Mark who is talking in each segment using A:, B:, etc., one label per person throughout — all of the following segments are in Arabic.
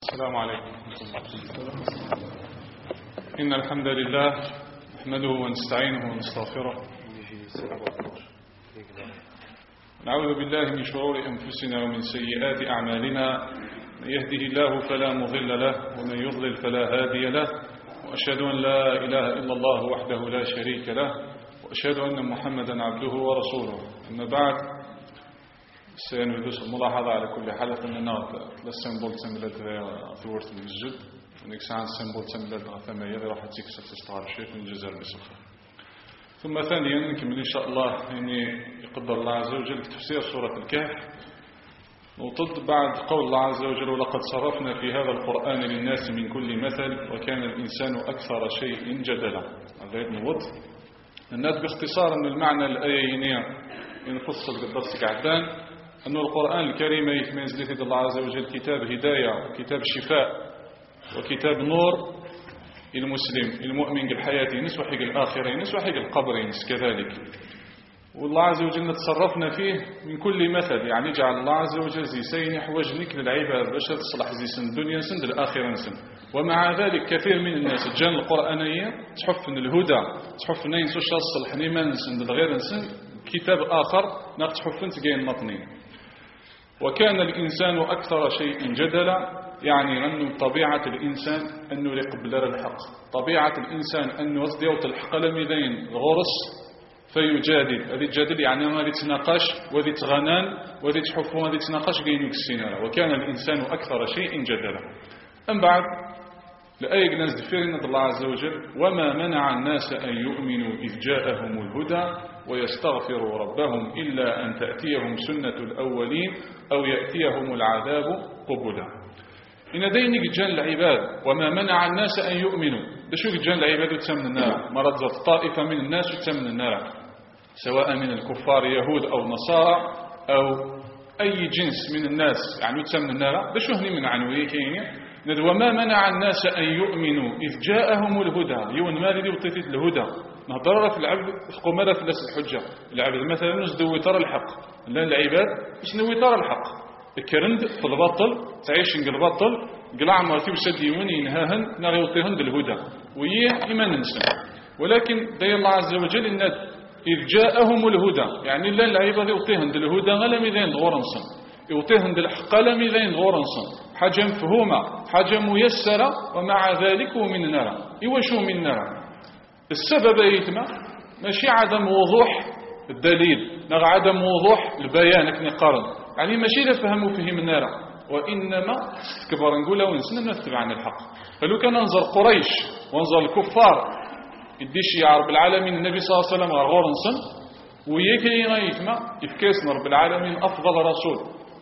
A: السلام عليكم ورحمة الله. إن الحمد لله نحمده ونستعينه ونستغفره، نعوذ بالله من شرور أنفسنا ومن سيئات أعمالنا، من يهده الله فلا مضل له ومن يضلل فلا هادي له، وأشهد أن لا إله إلا الله وحده لا شريك له، وأشهد أن محمدا عبده ورسوله. أما بعد، سنودس الملاحظة على كل حلقة أننا السيمبول تملد ثورة المسجد، ونكسان السيمبول تملد ثمانية راح تكسر تستغار الشيخ من الجزائر بسخة. ثم ثانيا نكمل إن شاء الله يعني يقدر الله عز وجل تفسير سورة الكهف، وضد بعد قول الله عز وجل: ولقد صرفنا في هذا القرآن للناس من كل مثل وكان الإنسان أكثر شيء جدلا. هذا نوض الناس باختصار أن المعنى الآيينية ينفصل بالدرس قعدان أن القرآن الكريم يتميز الله عز وجل كتاب هداية وكتاب شفاء وكتاب نور المسلم المؤمن بالحياة ينس وحق الآخرة ينس وحق القبر ينس كذلك. والله عز وجل نتصرفنا فيه من كل مثل، يعني جعل الله عز وجل زي سين حوجنك للعباد باش تصلح زي سن الدنيا سن الآخرة سن. ومع ذلك كثير من الناس الجان القرآنية تحف من الهدى تحف من ينسوش الصلح نيمان سن غير سن كتاب آخر نقتحف تقين مطنين. وكان الإنسان أكثر شيء جدلا، يعني أن طبيعة الإنسان أنه يقبل الحق، طبيعة الإنسان أنه يصديوت الحق لمذين غرس فيجادل. هذه الجادل يعني ما يتناقش وذي تغنان وذي تحف وذي تناقش قينوك السينارة. وكان الإنسان أكثر شيء جدلا. أم بعد لأي جناز دفيرنا الله عز وجل: وما منع الناس أن يؤمنوا إذ جاءهم الهدى ويستغفروا ربهم إلا أن تأتيهم سنة الأولين أو يأتيهم العذاب قبلا. إن دينك جان العباد وما منع الناس أن يؤمنوا. شو جان العباد وتسمن النار؟ مرضت طائفة من الناس وتسمن النار، سواء من الكفار يهود أو نصارى أو أي جنس من الناس يعني وتسمن النار. شو هني من عنويكين وما منع الناس أن يؤمنوا إذ جاءهم الهدى. يون ماذا يوطيت الهدى نهضر في العبد فقوا ماذا في الناس الحجة. العبد مثلا نزدوي ترى الحق، لا العباد نسنوي ترى الحق الكرند في البطل تعيش البطل قلع مرتي وسديون ينهاهن نغيوطيهن بالهدى ويه إيمان ننسى. ولكن دي الله عز وجل إن إذ جاءهم الهدى يعني لا العباد يوطيهن بالهدى غلم ذين غورنصن يوطيهن بالحق غلم ذين غورنصن. حاجة مفهومة حاجة ميسرة ومع ذلك من نرى يوشو من نرى. السبب يتم ماشي عدم وضوح الدليل نغ عدم وضوح البيان كني قارن، يعني ماشي لفهموا فيه من نرى، وإنما استكبر نقول ونسنا نتبع عن الحق. فلو كان ننظر قريش ونظر الكفار يديش يا رب العالمين النبي صلى الله عليه وسلم غور نصن ويكينا يتم يفكاسنا رب العالمين أفضل رسول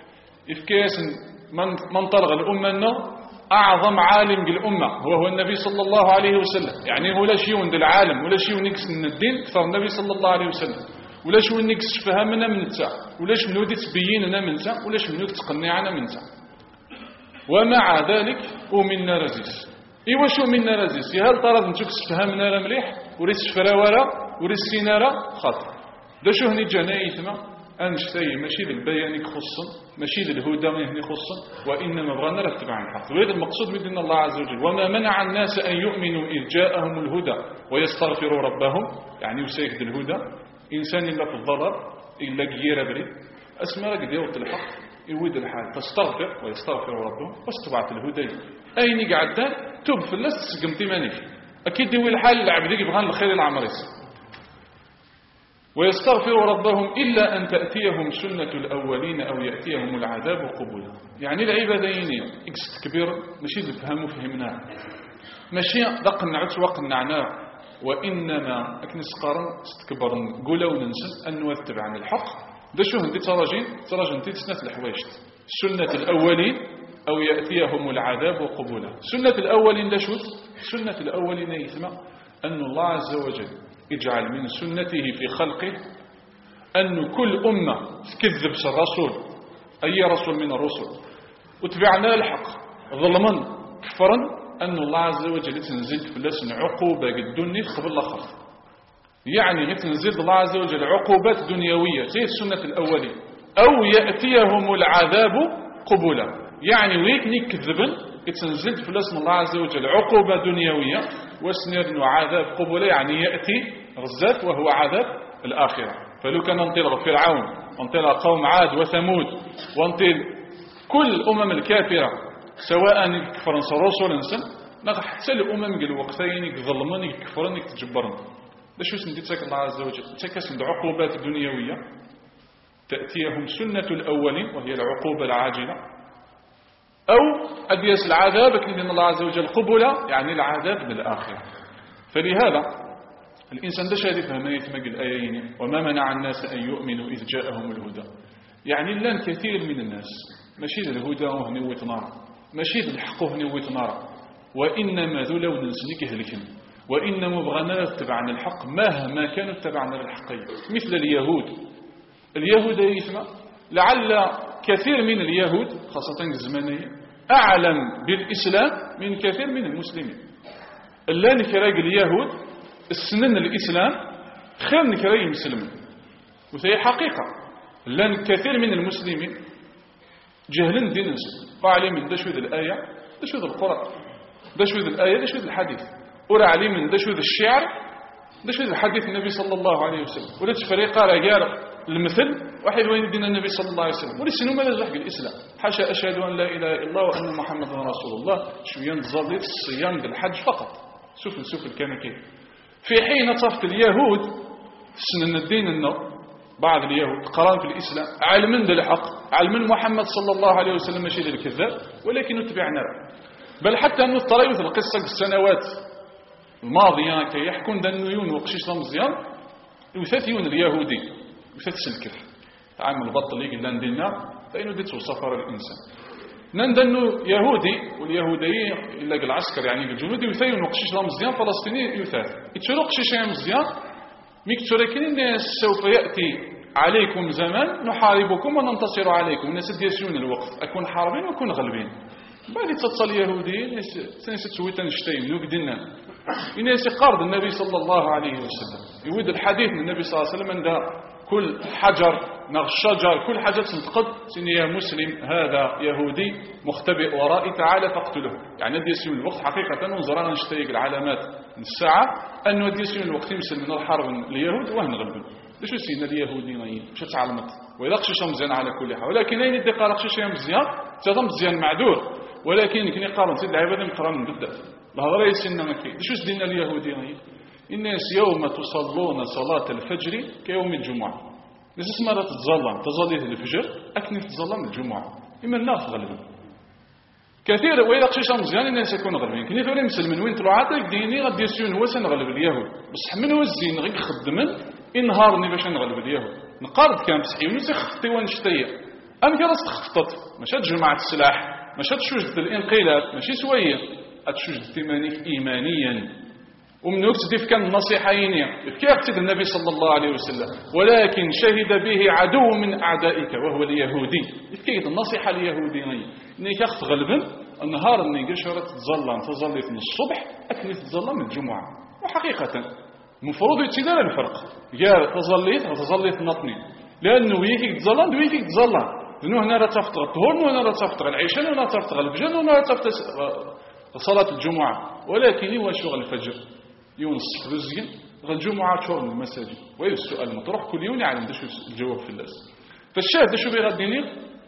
A: يفكاسن من طرغ الأمة أعظم عالم بالأمة هو النبي صلى الله عليه وسلم. يعني هو لا شيء عند العالم ولا شيء نكس من الدين كثر النبي صلى الله عليه وسلم، ولا شيء نكس فهمنا من تاع ولا شيء منودي تبيننا من تاع ولا شيء منودي تقنعنا من تاع. ومع ذلك ومنا رزيز إيوا شو منا رزيز هل طرد نتوكس فهمنا مليح وريس فراورا وريس سينارا خاطر ده شو هني جنايتنا أنشتي ماشي للبيان خصا ماشي للهدى هني خصا، وإنما بغانا نتبع عن الحق. وهذا المقصود من دين الله عز وجل: وما منع الناس أن يؤمنوا إذ جاءهم الهدى ويستغفروا ربهم، يعني يسيد الهدى إنسان إلا في الضرر إلا جيرا بريد أسمى لك ديوت الحق يود الحال تستغفر ويستغفروا ربهم واستبعت الهدى. أين قعدان توب في الله تسقمتي مانيك أكيد يوي الحال العبدك يبغان الخير العمريس. ويستغفروا ربهم إلا أن تأتيهم سنة الأولين أو يأتيهم العذاب قبلا. يعني العبادين إكست كبير ماشي نفهموا فهمناه ماشي دق النعت وقنعناه، وإنما أكنس قارن استكبر قولوا وننسى أن نتبع عن الحق. ده شو هندي تراجين تسنة الحوايج سنة الأولين أو يأتيهم العذاب قبلا. سنة الأولين ده شو سنة الأولين يسمى أن الله عز وجل يجعل من سنته في خلقه أن كل أمة تكذب الرسول أي رسول من الرسل وتبعنا الحق ظلما كفرا أن الله عز وجل تنزل في لسن عقوبة الدنيا قبل الآخر. يعني تنزل الله عز وجل عقوبات دنيوية زي السنة الأولين أو يأتيهم العذاب قبلا. يعني ويك نكذبن يتنزل في اسم الله عز وجل عقوبة دنيوية وسنير عذاب قبولة، يعني يأتي غزات وهو عذاب الآخرة. فلو كان ننطلق فرعون وانطلق قوم عاد وثمود وانطلق كل الأمم الكافرة سواء يكفر رسول انسان نغ حتى الأمم قال وقتين يظلمون يكفرون يتجبرون. باش سنديتك الله عز وجل تكسند عقوبات دنيوية تأتيهم سنة الأولين وهي العقوبة العاجلة، أو أديس العذاب كلمة الله عز وجل قبلة يعني العذاب من الآخرة. فلهذا الإنسان داش هذه فهم يتمق الآيين وما منع الناس أن يؤمنوا إذ جاءهم الهدى، يعني لان كثير من الناس ماشي الهدى وهني ويتنار، ماشي الحق وهني ويتنار، وإنما ذو لو ننسنك هلكن، وإنما بغنا تبعنا الحق مهما كانوا تبعنا الحق، مثل اليهود يسمى لعل كثير من اليهود خاصة الزمانية أعلم بالإسلام من كثير من المسلمين. اللي نكراق اليهود السنن الإسلام خير نكراق المسلمين، وهي حقيقة. لأن كثير من المسلمين جهلن دين الإسلام وعلي من دشوذ الآية دشوذ القرآن دشوذ الآية دشوذ الحديث، ورا علي من دشوذ الشعر دشوذ الحديث النبي صلى الله عليه وسلم. ولا تفريق رجال المثل واحد وين دين النبي صلى الله عليه وسلم ولسنو ما لازم الإسلام حاشا أشهد أن لا إله إلا الله وأن محمد رسول الله شوية نتظلي في الصيام بالحج فقط سفل كان كيف. في حين طفت اليهود سنن الدين النور بعض اليهود قران في الإسلام علما بالحق علما محمد صلى الله عليه وسلم ماشي للكذاب ولكن تبعنا، بل حتى أنه الطريق في القصة السنوات الماضية كي يحكون دنيون وقشيش مزيان يثاثيون اليهودي وثلاث سلكر تعامل البطل يجي لندنا فإنه ديت سفر الإنسان نندنو يهودي واليهودي إلا العسكر يعني الجنودي يثاثيون وقشيش مزيان فلسطيني يثاث يتشرق قشيش مزيان ميكتوركين الناس سوف يأتي عليكم زمان نحاربكم وننتصر عليكم الناس ديسيون الوقت أكون حاربين وأكون غلبين. بعد تتصل يهودي سنسوي تنشتين نقدنا الناس يقارض النبي صلى الله عليه وسلم يود الحديث من النبي صلى الله عليه وسلم عند كل حجر نغ الشجر كل حاجة تنتقد سن يا مسلم هذا يهودي مختبئ ورائي تعالى فاقتله. يعني ديسيون الوقت حقيقة ونزرانا نشتيق العلامات الساعة أنه ديسيون الوقت يمثل من الحرب اليهود وهن غلبن ليش سينا اليهودي مش تعلمت وإذا قشيش مزيان على كل حال، ولكن أين يدي قال قشيش مزيان تضم مزيان معدور، ولكن كني قارن سيد العبادة مقارن بالذات الهضره يسنا مكي ليش دينا اليهودي الناس يوم تصلون صلاة الفجر كيوم الجمعة الناس مرة تظليت الفجر أكني تظلم الجمعة إما الناس غالبا كثير وإذا قشيش مزيان الناس يكون غالبين كني ثوري مسلمين وين طلعوا عاد ديني غادي يسيون هو سنغلب اليهود بصح من هو الزين غير خدمن انهارني باش نغلب اليهود نقارض كان بصحي ونسخ ونشتيه أم كراس تخطط مشات جماعة السلاح مشات شوجة الانقلاب ماشي سوية أتشوجة تمانيك إيمانيا ومن وقت كان النصيحين كيف يقتد النبي صلى الله عليه وسلم ولكن شهد به عدو من أعدائك وهو اليهودي كيف النصيحة اليهودية إنك أخذ غلبا النهار إنك شرط تظلت من الصبح أكني تظلم الجمعة وحقيقة مفروض يتدار الفرق يا تظليت نطني لأنه ويكي تظلم ويكي تظلم لأنه هنا رتفت الظهر وهنا رتفت العشاء وهنا رتفت الفجر وهنا رتفت صلاة الجمعة، ولكن هو شغل الفجر يونس رزق الجمعة شغل المساجد وإذا السؤال مطروح كل يوم يعلم دشو الجواب في الناس. فالشاهد دشو بيغديني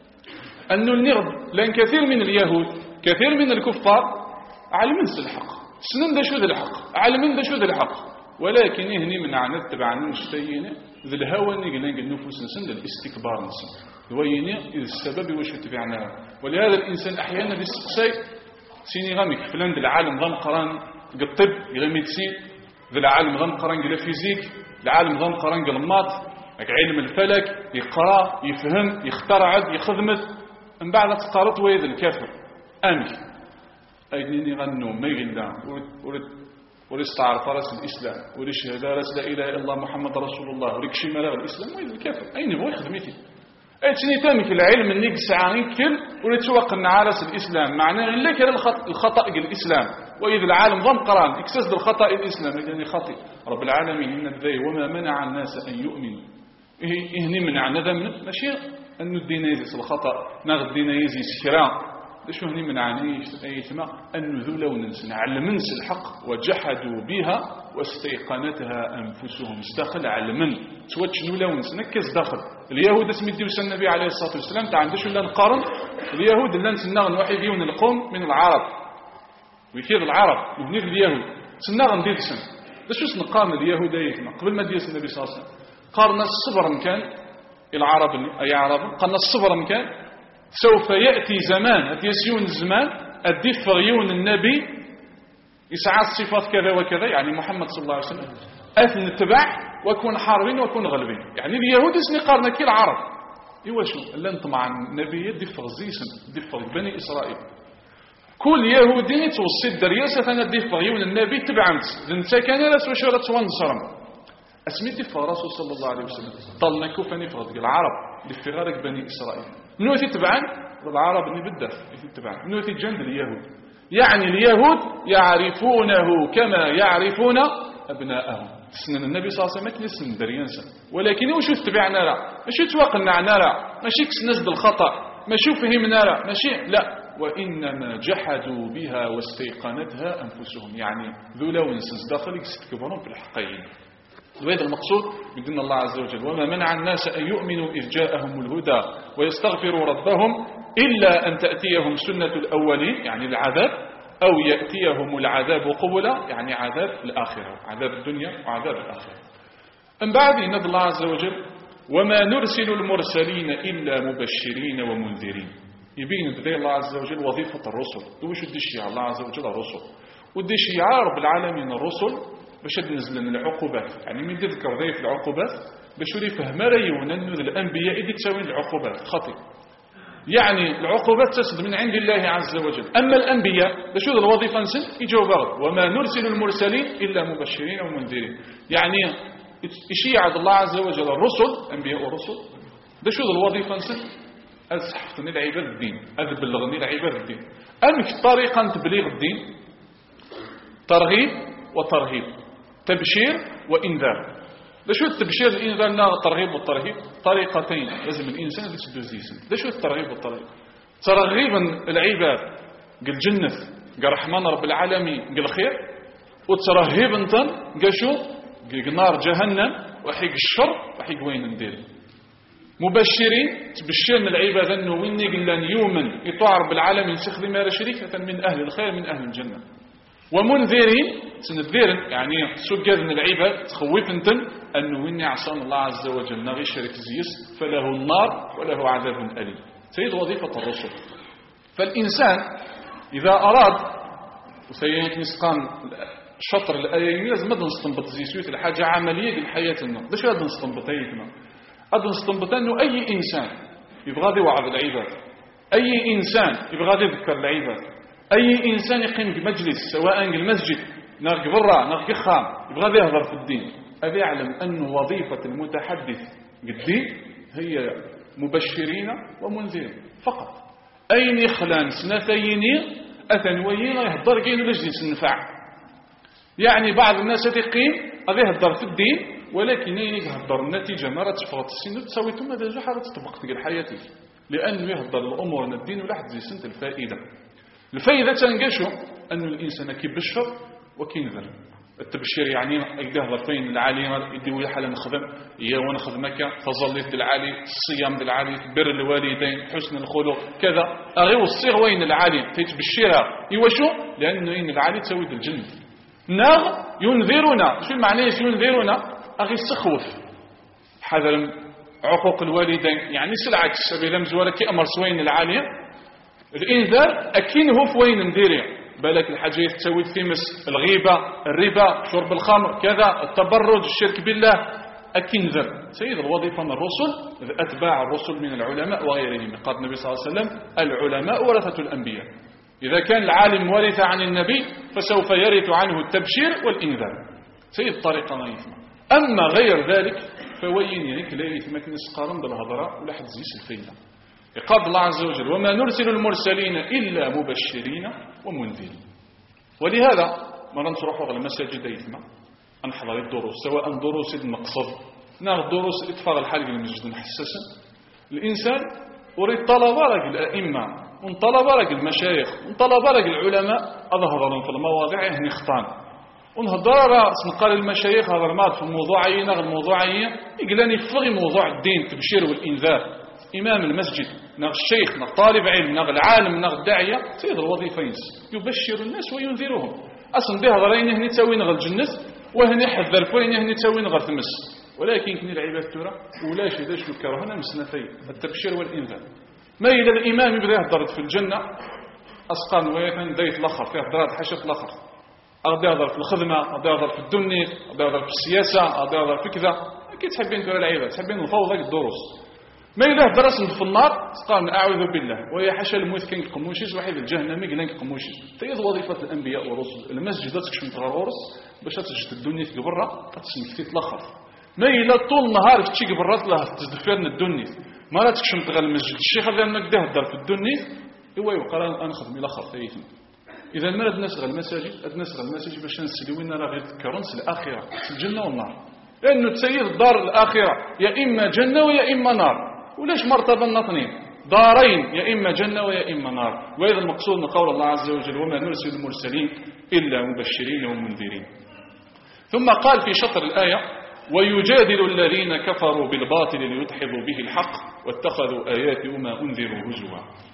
A: أنه النغض لأن كثير من اليهود كثير من الكفار علمن الحق سنن دشو ذا الحق علمن دشو ذا الحق ولكن يهني من عناد تبعنا نشتيين ذا الهوى نقلنا النفوس نسن الاستكبار نسن ويني إذا السبب وش تبعنا. ولهذا الإنسان أحيانا بالسقسي سيني غامك فلان ذا العالم غام قران الطب إلى ميدسين ذا العالم غام قران إلى فيزيك العالم غام قران إلى المات علم الفلك يقرأ يفهم يخترع يخدمت من بعد تقارط ويذ الكافر أمك أيديني غنو ما يغنى وليستعرف راس الإسلام وليشهد راس لا إله إلا الله محمد رسول الله وليكشي ملاغ الإسلام ويذ الكافر أين هو يخدمتي أتني تامك العلم النيك ساعين كل ولتوقع نعارس الإسلام معناه إلا كان الخطأ الإسلام وإذا العالم ضم قران اكتسب الخطأ الإسلام يعني خطئ رب العالمين إن الذي وما منع الناس أن يؤمنوا إهني منع ندم ماشي أن الدين يزيس الخطأ ناغ الدين يزيس كرا ليش هني من عني أيتما أن ذو ننسى علمنس الحق وجحدوا بها واستيقنتها أنفسهم استخل علمن توجنوا لونس نكز داخل اليهود اسم ديوس النبي عليه الصلاة والسلام تعندش ولا نقارن اليهود اللي نسناغ واحد يون القوم من العرب ويثير العرب وبنير اليهود سناغ ندير سن ليش نقارن اليهود أيتما قبل ما ديوس النبي صلى الله عليه وسلم قارن الصبر مكان العرب أي عرب قارن الصبر مكان سوف يأتي زمان يسيون الزمان الدفريون النبي يسعى الصفات كذا وكذا يعني محمد صلى الله عليه وسلم أثن اتباع وكون حاربين وكون غلبين يعني اليهود اسمي قارنا كي العرب إيوا شو اللي انطمع النبي يدفر زيسن دفر بني إسرائيل كل يهودي توصي الدرياسة أنا دفريون النبي تبعمت لنتا كان لا سوشورة وانصرم اسمي دفر رسول صلى الله عليه وسلم طلنا كوفاني فرض العرب دفرارك بني إسرائيل منو يتبعن العرب اللي بالدف يتبعن منو يتجند اليهود يعني اليهود يعرفونه كما يعرفون أبناءهم سنن النبي صلى الله عليه وسلم سن دريانسا ولكن وش يتبعنا لا ماشي توقنعنا لا ماشي كسنزد الخطأ ماشي فهمنا لا ماشي لا وإنما جحدوا بها واستيقنتها أنفسهم يعني ذو لون داخل يستكبرون في الحقين وهذا المقصود من دين الله عز وجل وما منع الناس أن يؤمنوا إذ جاءهم الهدى ويستغفروا ربهم إلا أن تأتيهم سنة الأولين يعني العذاب أو يأتيهم العذاب قبلا يعني عذاب الآخرة عذاب الدنيا وعذاب الآخرة من بعد ند الله عز وجل وما نرسل المرسلين إلا مبشرين ومنذرين يبين بداية الله عز وجل وظيفة الرسل وش الدشيع الله عز وجل الرسل والدشيع رب العالمين الرسل باش تنزل لنا العقوبات يعني من تذكر ضيف العقوبات باش يوري فهم ريون أن الأنبياء إذا تساوين العقوبات خطي يعني العقوبات تسد من عند الله عز وجل أما الأنبياء باش يوضع الوظيفة نسل يجاوب غلط وما نرسل المرسلين إلا مبشرين ومنذرين يعني يشيع الله عز وجل الرسل أنبياء ورسل باش يوضع الوظيفة نسل أزحفني العباد الدين أذبلغني العباد الدين أمك طريقة تبليغ الدين ترغيب وترهيب تبشير وإنذار ليش التبشير الإنذار لا الترغيب والترهيب طريقتين لازم الإنسان يسدوزيسن ليش الترغيب والترهيب ترغيبا العباد قال جنة قال رحمن رب العالمين قال خير وترهيبا قال شو قال نار جهنم وحيق الشر وحيق وين ندير مبشرين تبشرنا العباد أنه وين قال يومن يطاع رب العالمين سخذ ما شريكة من أهل الخير من أهل الجنة ومنذرين سنذيرن يعني سجدنا العباد تخوف انتن أنه وين عصان الله عز وجل نغي شرك زيس فله النار وله عذاب أليم سيد وظيفة الرسل فالإنسان إذا أراد وسيهيك نسقان شطر الآيين لازم ما نستنبط زيسويت الحاجة عملية لحياتنا باش هذا نستنبط أيتنا هذا نستنبط أنه أي إنسان يبغى يوعظ العباد أي إنسان يبغى يذكر العباد أي إنسان يقيم في مجلس سواء المسجد نرق برا نرق خام يبغى يهضر في الدين هذا يعلم أن وظيفة المتحدث بالدين هي مبشرين ومنذرين فقط أين يخلان سنتين أثنوين يهضر كين لجلس النفع يعني بعض الناس يقيم هذا يهضر في الدين ولكن يهضر النتيجة مرة تفرط السنة تسويتم هذا جحرة تطبق تقل حياتي لأنه يهضر الأمور من الدين ولا حد زي الفائدة الفائدة تنقشوا أن الإنسان كيبشر وكينذر التبشير يعني يقدر فين العالي يدوي حاله نخدم يا وانا خدمك تظليت العالي الصيام العالي بر الوالدين حسن الخلق كذا اغيو الصيغ وين العالي تيتبشرها ايواشو لانه ان العالي تسوي الجنه ناغ ينذرنا شو معنى ينذرنا اغي السخوف حذر عقوق الوالدين يعني سلعه السبيل مزوره كامر سوين العاليه الانذار اكينه في وين نديريه بالك الحاجة تسوي الثمس الغيبة الربا شرب الخمر كذا التبرج الشرك بالله أكنذر سيد الوظيفة من الرسل أتباع الرسل من العلماء وغيرهم قال النبي صلى الله عليه وسلم العلماء ورثة الأنبياء إذا كان العالم ورث عن النبي فسوف يرث عنه التبشير والإنذار سيد الطريقة نايفة أما غير ذلك فوين يريك لا يثمك نسقارن بالهضراء ولا حد زيس الفيلة قال الله عز وجل وما نرسل المرسلين إلا مبشرين ومنذرين ولهذا ما نروح على المساجد يتما نحضر الدروس سواء دروس المقصد ناخذ دروس اطفاء الحلق المسجد نحسسن الإنسان وريد طلبة الأئمة ونطلب راك المشايخ ونطلب راك العلماء أظهروا في المواضيع هني خطان ونهضر راه نقال المشايخ هذا الماض في الموضوعيين غير الموضوعيين يقلاني فغي موضوع الدين التبشير والإنذار إمام المسجد نغ الشيخ نغ طالب علم نغ العالم نغ الداعية سيد الوظيفة يبشر الناس وينذرهم أصلا بها ضرين هني تسوي نغ الجنة وهني حذر فين هني تسوي نغ ثمس ولكن كني العباد ترى ولا شيء ذا شو كرهنا مسنتين التبشير والإنذار ما إذا الإمام يبدأ يهضر في الجنة أسقان ويثن دايت الآخر فيه هضرات حشرة الآخر أغدى يهضر في الخدمة أغدى يهضر في الدنيا أغدى يهضر في السياسة أغدى يهضر في كذا أكيد تحبين ترى العباد تحبين الفوضى الدروس ما إذا هضر في النار قال أعوذ بالله وهي حاشا الموت كان قموشيز واحد الجهنمي قلنا قموشيز تيض وظيفة الأنبياء والرسل المسجد تكشف من الغرورس باش تجد الدنيا في برا تسمى تلخر ما إلا طول النهار تشيك برات له تدفرن الدنيا ما لا تكشم تغل المسجد الشيخ هذا انك دهدر في الدنيا ايوا يقرا انا خدم الى اخر ثيثم اذا ما الناس غير المساجد الناس غير المساجد باش نسلوينا راه غير تذكرون الاخره الجنه والنار لانه تسير الدار الاخره يا اما جنه ويا اما نار ولاش مرتبه الاثنين دارين يا اما جنه ويا اما نار وهذا المقصود من قول الله عز وجل وما نرسل المرسلين الا مبشرين ومنذرين ثم قال في شطر الايه ويجادل الذين كفروا بالباطل ليدحضوا به الحق واتخذوا آيات وما أنذروا هزوا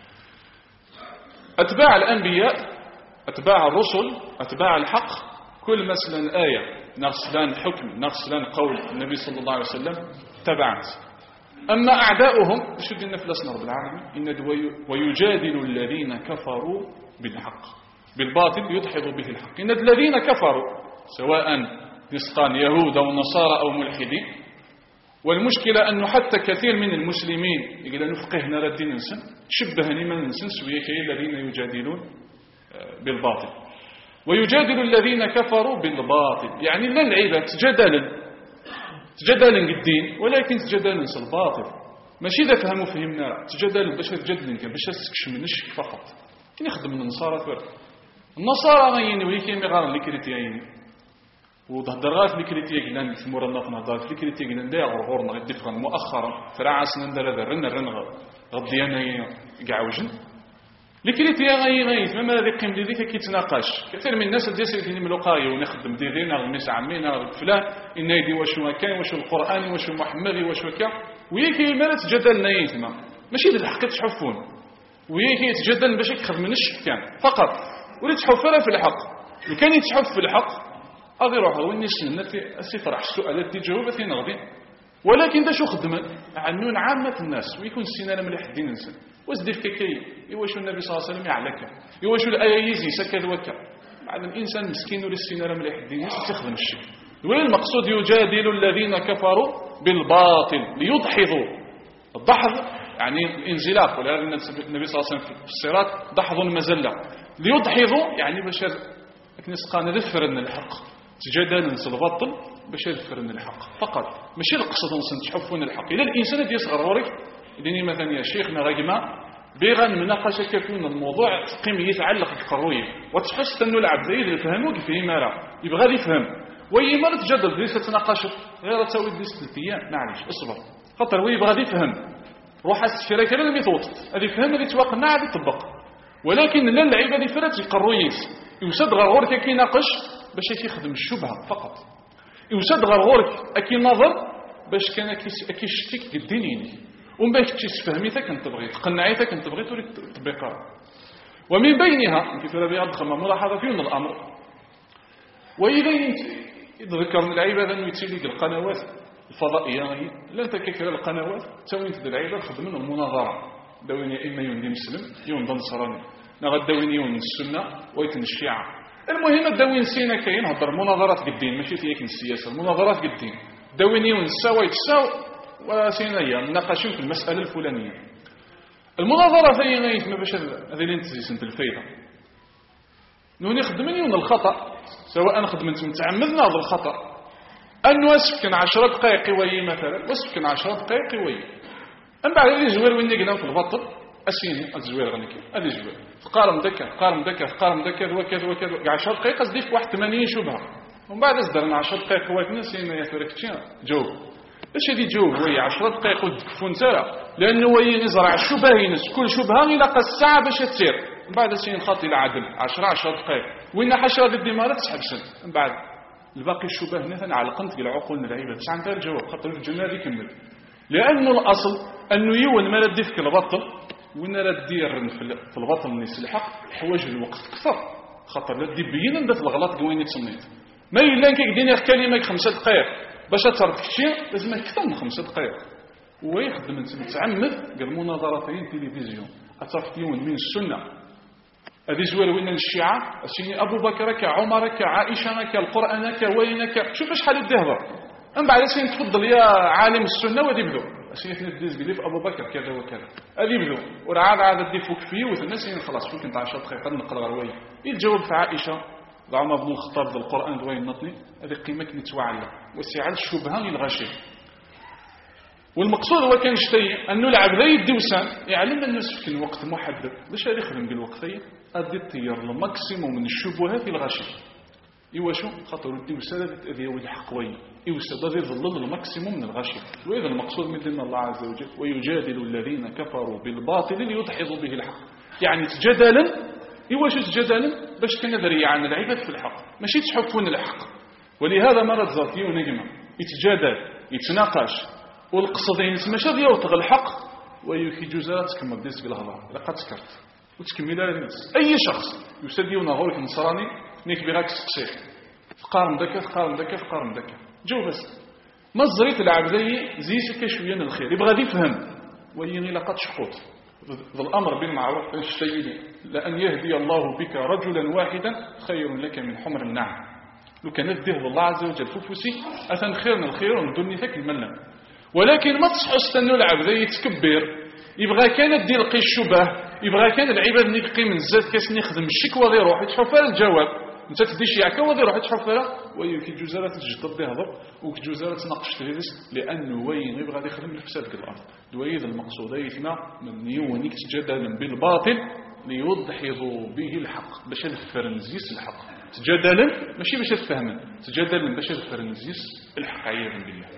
A: أتباع الأنبياء أتباع الرسل أتباع الحق كل مثلا آية نغسلان حكم نغسلان قول النبي صلى الله عليه وسلم تبعت أما أعداؤهم شو دينا في الأسنار بالعربي إن ويجادل الذين كفروا بالحق بالباطل يدحضوا به الحق إن الذين كفروا سواء نسقان يهود أو نصارى أو ملحدين والمشكلة أنه حتى كثير من المسلمين يقول نفقهنا ردين ننسن شبهني من ننسن سويكي الذين يجادلون بالباطل ويجادل الذين كفروا بالباطل يعني لا العيبة تجدل الدين ولكن تجدل الباطل ماشي إذا فهمنا تجدل باش تجدل باش تكشف من الشك فقط كي يخدم من النصارى فرق النصارى غيني وليكي مغارن لكريتيين وتهدر غاف لكريتيا قلنا في مورا النطنا هدر في كريتيا قلنا دا غورنا غدفغن مؤخرا فرعسنا ندير هذا رن غديانا قعوجن لكريتيا غي ما هذا قيم لذيك كيتناقش كثير من الناس ديال اللي ملوقاي ونخدم ديرينا المس عمينا فلان ان يدي واش ما كاين واش القران واش محمدي واش وكا وياكي ما تجادلنا يتما ماشي الحق تحفون وياكي يتجادل باش يخدم من الشك كان فقط ولا تحفر في الحق وكان يتحف في الحق أغير روح وين نسلنا فرح السؤالات دي جاوبتي نغدي ولكن دا شو خدمة عنون عامة الناس ويكون السيناريو مليح الدين إنسان وازدي في كيكي يواشو النبي صلى الله عليه وسلم يعلك يواشو الآية يزي سكر وكا بعد الإنسان مسكين وللسيناريو مليح الدين يستخدم الشيء وين المقصود يجادل الذين كفروا بالباطل ليدحضوا الدحض يعني الانزلاق ولكن النبي صلى الله عليه وسلم في الصراط دحض مزلة ليدحضوا يعني باش نسقان ذفرن الحق تجادل الباطل باش يذكرن الحق فقط ماشي القصد نصن تحفون الحق الا الانسان يصغر ورك ديني مثلا يا شيخنا غيما بيغان مناقشه كيكون الموضوع قيم يتعلق بالقرويه وتحس انه العبد يفهم وكيفهم راه يبغى يفهم ويما تجادل ليس تناقش غير تسوي ديس ايام معليش اصبر خاطر هو يبغى يفهم روح الشركه اللي توطط هذه فهم اللي توقعنا عاد يطبق ولكن لا اللعيبه اللي فرات القرويس يوسد غير كيناقش باش يخدم الشبهه فقط يوسد غير اكي نظر باش كان كيشتيك الدينين ومن باش تفهميتها كنتبغي تقنعيتها كنتبغي تريد تطبيقها ومن بينها كيف راه يضخم ملاحظه فيهم الامر واذا يذكر العباده انه يتسلك القنوات الفضائيه لا انت كيكرا القنوات تاوين تدير العباده خدموا المناظره داوين يا اما يوندي مسلم يوندي نصراني نغداوين يوندي السنه ويتن الشيعه المهم الداوين سينا كاين هضر مناظرات قدين ماشي فيك السياسه المناظرات قدين داوين يونسا ويتساو وسينا هي نناقشوا في المساله الفلانيه المناظره فين غيث ما باش هذه اللي انت الفايده نوني خدمني الخطا سواء خدمت متعمدنا هذا الخطا انه اسكن 10 دقائق وي مثلا واسكن 10 دقائق وي من بعد اللي زوير وين قلنا في البطل اسيني الزوير غنكي هذه زوير قارن دكا وكذا 10 دقائق زديك واحد 80 شبهه ومن بعد ازدرنا 10 دقائق واتنا سينا يا فركتشي جاوب باش غادي تجاوب هو 10 دقائق وتكفو نتا، لانه هو يزرع الشبهه ينس كل شبهه الى الساعه باش تسير، من بعد سين خاط الى عدل 10 دقائق وين حشره ديال الدمارات تحبسن، من بعد الباقي الشبهه هنا علقنت ديال عقولنا العيبه باش عندها الجواب، خاطر الجنه غادي يكمل. لانه الاصل انه يون ما ردي فيك البطل وين راه دير في البطل نيس الحق حوايج الوقت اكثر، خاطر لا دي بين ندات الغلط كوين تصنيت ما الا كيدير كلمه 5 دقائق باش تعرف شي لازم اكثر من 5 دقائق. هو يخدم متعمد قال مناظرتين تلفزيون اتعرف يون من السنه هذه زوال وين الشيعه اسيني ابو بكر كعمر كعائشه كالقران كوينك شوف شحال يدهر، من بعد سين تفضل يا عالم السنه ودي بدو اسيني تندز قليب ابو بكر كذا وكذا هذه بدو وعاد دي فوق فيه والناس خلاص فوق انت 10 دقائق نقرا غروي يتجاوب في عائشه عمر بن الخطاب ذا القرآن دوين نطني هذه قيمة نتوعلى وسعال الشبهة للغشي. والمقصود هو كان شتي أنه العبد يدوسان يعلم الناس في الوقت محدد باش هذا يخدم بالوقتية أدي الطيار الماكسيموم من الشبهات الغشي. إيوا شو خاطر الدوسان هذه هو الحق وين يوسد هذا يظلل الماكسيموم من الغشي. وإذا المقصود من دين الله عز وجل ويجادل الذين كفروا بالباطل ليدحضوا به الحق، يعني تجادلا إيوا شو تجادلا باش كندري عن العباد في الحق ماشي تحفون الحق. ولهذا مرات زاتيو نجمة يتجادل يتناقش والقصد يتمشى يوطغ الحق ويكي جزات كما بديت بالهضره لقد سكرت وتكمل الناس اي شخص يسدي ونهارك نصراني نيك بغاك تسقسيه فقارن داك جو بس ما زريت العبدي زيش كشويه الخير يبغى يفهم ويني لقد شقوط ذا الامر بالمعروف الشيء لان يهدي الله بك رجلا واحدا خير لك من حمر النعم. لو كان يديه الله عز وجل فوفسي اثن خيرنا الخير وندني ذاك الملة، ولكن ما تصحوا استنوا العبد يتكبر يبغى كان دير لقي الشبه يبغى كان العباد نيقي من الزاد كاس نخدم الشكوى غير روح يتحف على الجواب انت تديش ياك وغير روح يتحف على ويكي جزاره تجدد بهضر وكجزاره تناقش تريس لانه وين يبغى يخدم الفساد في الارض. دويد المقصوديتنا من يونيك تجادلا بالباطل ليضحضوا به الحق باش الفرنزيس الحق تجادلا ماشي باش تفهمن تجادلا باش الفرنزيس الحق عياذا بالله.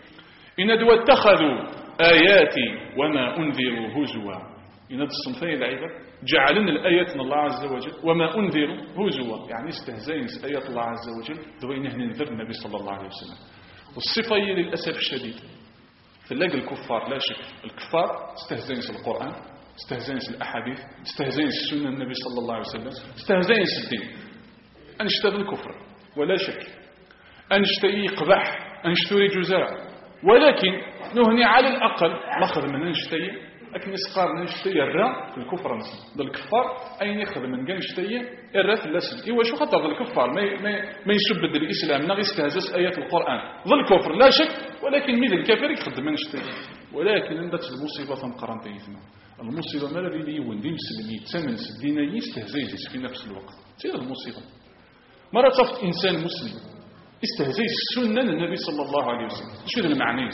A: إن دو اتخذوا آياتي وما أنذروا هزوا إن الصنفين العباد جعلن الآيات من الله عز وجل وما أنذروا هزوا يعني استهزاء آيات الله عز وجل دوينه ننذر النبي صلى الله عليه وسلم. والصفة هي للأسف الشديد فلاقي الكفار لا شك الكفار استهزاء القرآن استهزاء الأحاديث استهزاء السنة النبي صلى الله عليه وسلم استهزاء الدين أنشتغل الكفر ولا شك أنشتري قبح أنشتري جزاء، ولكن نهني على الأقل ماخذ من نشتي لكن يسقار نشتي الرا في الكفر نص ذا الكفار أين ياخذ من كان نشتي الرا في اللسن إيوا شو خاطر ذا الكفار ما يسبد الإسلام نغي يستهزئ آيات القرآن ذا الكفر لا شك، ولكن ميل الكافر يخدم من نشتي ولكن عندك المصيبة مقارنتين المصيبة ما الذي يولي مسلم يتسمن الدين يستهزئ في نفس الوقت هذه المصيبة. مرة صفت إنسان مسلم استهزئ السنة النبي صلى الله عليه وسلم شو هذا المعنى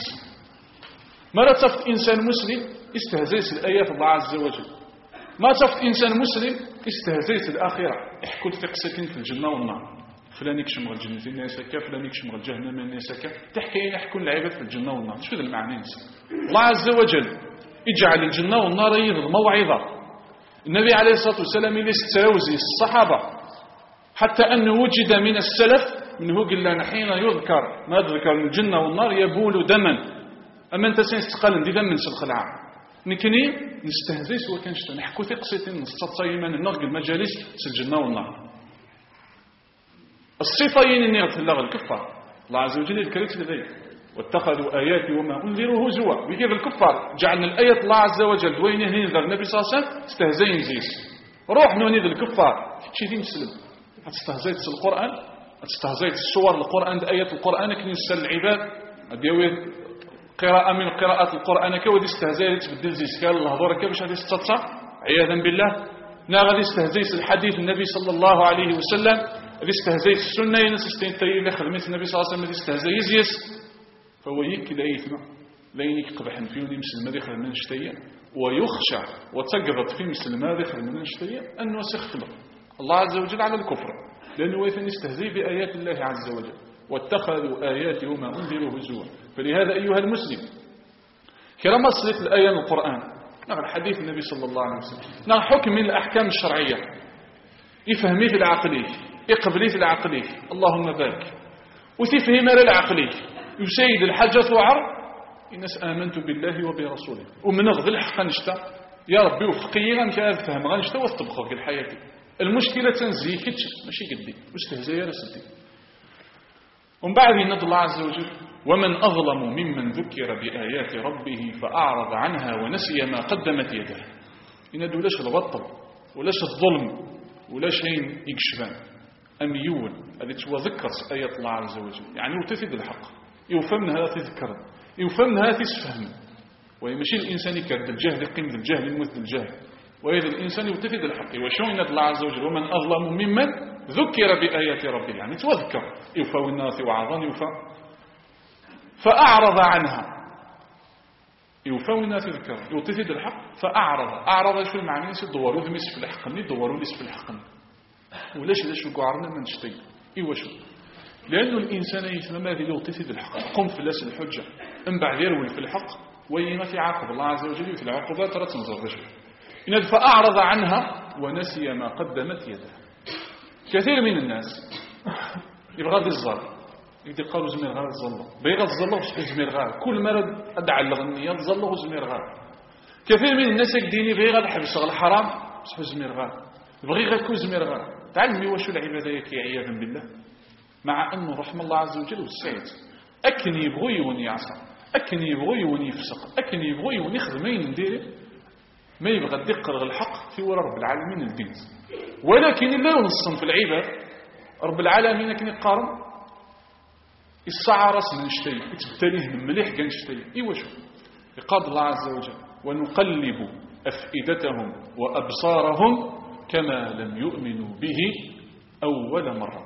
A: مرة صفت إنسان مسلم استهزئ الآيات الله عز وجل ما صفت إنسان مسلم استهزئ الآخرة يحكوا في قصتين في الجنة والنار فلان يكشم غير الجنة الناس هكا فلان يكشم غير جهنم الناس هكا تحكي يحكوا العباد في الجنة والنار شو هذا المعنى الله عز وجل يجعل الجنة والنار يض موعظة. النبي عليه الصلاة والسلام يستوزي الصحابة حتى أنه وجد من السلف منه قلنا حين يذكر ما ذكر من الجنة والنار يبول دما أما أنت سيستقل دي دم الخلعة نكني نستهزئ سوى كنشتا نحكو في قصتين نستطيما نرق المجالس الجنة والنار. الصفين اللي يغتلغ الكفار الله عز وجل الكريت لذلك واتخذوا آياتي وما أنذروا هزوا وكيف الكفار جعلنا الآيات الله عز وجل دوينه ينذر النبي صلى الله عليه وسلم استهزئ زيس روح نوني ذا الكفار شي دي مسلم استهزئت القرآن استهزئت الصور القرآن آيات القرآن كن يسال العباد ديوي قراءة من قراءات القرآن كودي استهزئت تبدل زيس قال الله دورك باش غادي تتصا عياذا بالله نا غادي استهزئت الحديث النبي صلى الله عليه وسلم غادي استهزئت السنة ينس استنتي اللي خدمت النبي صلى الله عليه وسلم استهزئ زيس فهو يك لا يثمع لا ينك قبح فيوني مسلم هذا خدم من شتيه ويخشى وتقرط في مسلم هذا خدم من شتيه أنه سيختلط الله عز وجل على الكفر لأنه يستهزئ بآيات الله عز وجل واتخذوا آياتي وما أنذروا هزوا فلهذا أيها المسلم كلما صلت الآية من القرآن نغ الحديث النبي صلى الله عليه وسلم نغ حكم من الأحكام الشرعية يفهمي في العقلي يقبلي في العقلي اللهم بارك وتفهم على العقلي يسيد الحجة وعر الناس آمنت بالله وبرسوله ومن غض الحق نشتا يا ربي وفقيا غنك أفهم غنشتا واستبقى في الحياة المشكلة تنزيكتش ماشي قدي واستهزاء رسلتي ومن بعد ينض الله عز وجل ومن أظلم ممن ذكر بآيات ربه فأعرض عنها ونسي ما قدمت يده إن دولاش البطل ولاش الظلم ولا شيء يكشفان أم يول هذه ذكرت آيات الله عز وجل يعني وتفيد الحق يفهمها تذكر يفهمها تسفهم ويمشي الإنسان يكاد الجهل قيمة الجهل يموت الجهل وإذا الإنسان يتفيد الحق وشون الله عز وجل ومن أظلم ممن ذكر بآيات ربه يعني تذكر يفاوي الناس وعظان فأعرض عنها يفاوي الناس يذكر يتفيد الحق أعرض شو المعنى يدوروا ذميس في الحق يدوروا ليس في الحق ولاش قعرنا من شتي إيوا شو لأنه الإنسان يسمى ماذا يتفيد الحق قم في لاس الحجة من بعد يروي في الحق ويما في عاقب الله عز وجل في العقوبات ترى تنظر رجل إن فأعرض عنها ونسي ما قدمت يده كثير من الناس يبغى الزر يدي قالوا زمير غار الزلة بيغا الزلة وشحي زمير غار كل مرة أدعى الغنية الزلة وزمير غار كثير من الناس يديني بيغا الحبس الحرام وشحي زمير غار يبغي غير كو زمير غار تعلمي وشو العبادة يكي عياذا بالله مع أنه رحم الله عز وجل والسعيد أكن يبغي ونيعصى أكن يبغي ونيفسق أكن يبغي ونخدمين نديره ما يبغى يدقق الحق في وراء رب العالمين الدين ولكن لا ينصن في العباد رب العالمين كن يقارن الساعة راس من الشيء يتبتليه من مليح كان الشيء إيوا شو يقال الله عز وجل ونقلب أفئدتهم وأبصارهم كما لم يؤمنوا به أول مرة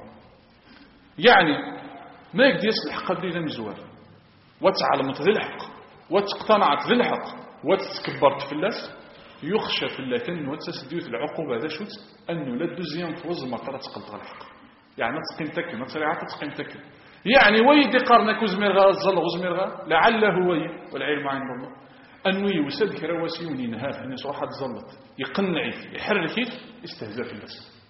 A: يعني ما يقدر يصلح قبل ذا مزوار وتعلمت ذي الحق وتقتنعت ذي الحق وتتكبرت في الناس يخشى في الله كان وتسديوث العقوبة هذا شوت أنه لا دوزيام فوز ما قرأت قلت الحق يعني تقيم تكل ما تصريعات تقيم تكل يعني ويدي قرنك وزمير الزل وزمير لعله وي والعلم عند الله أنه يوسد كرواسي ونينهاف الناس واحد زلط يقنعي يحركي استهزاء في الناس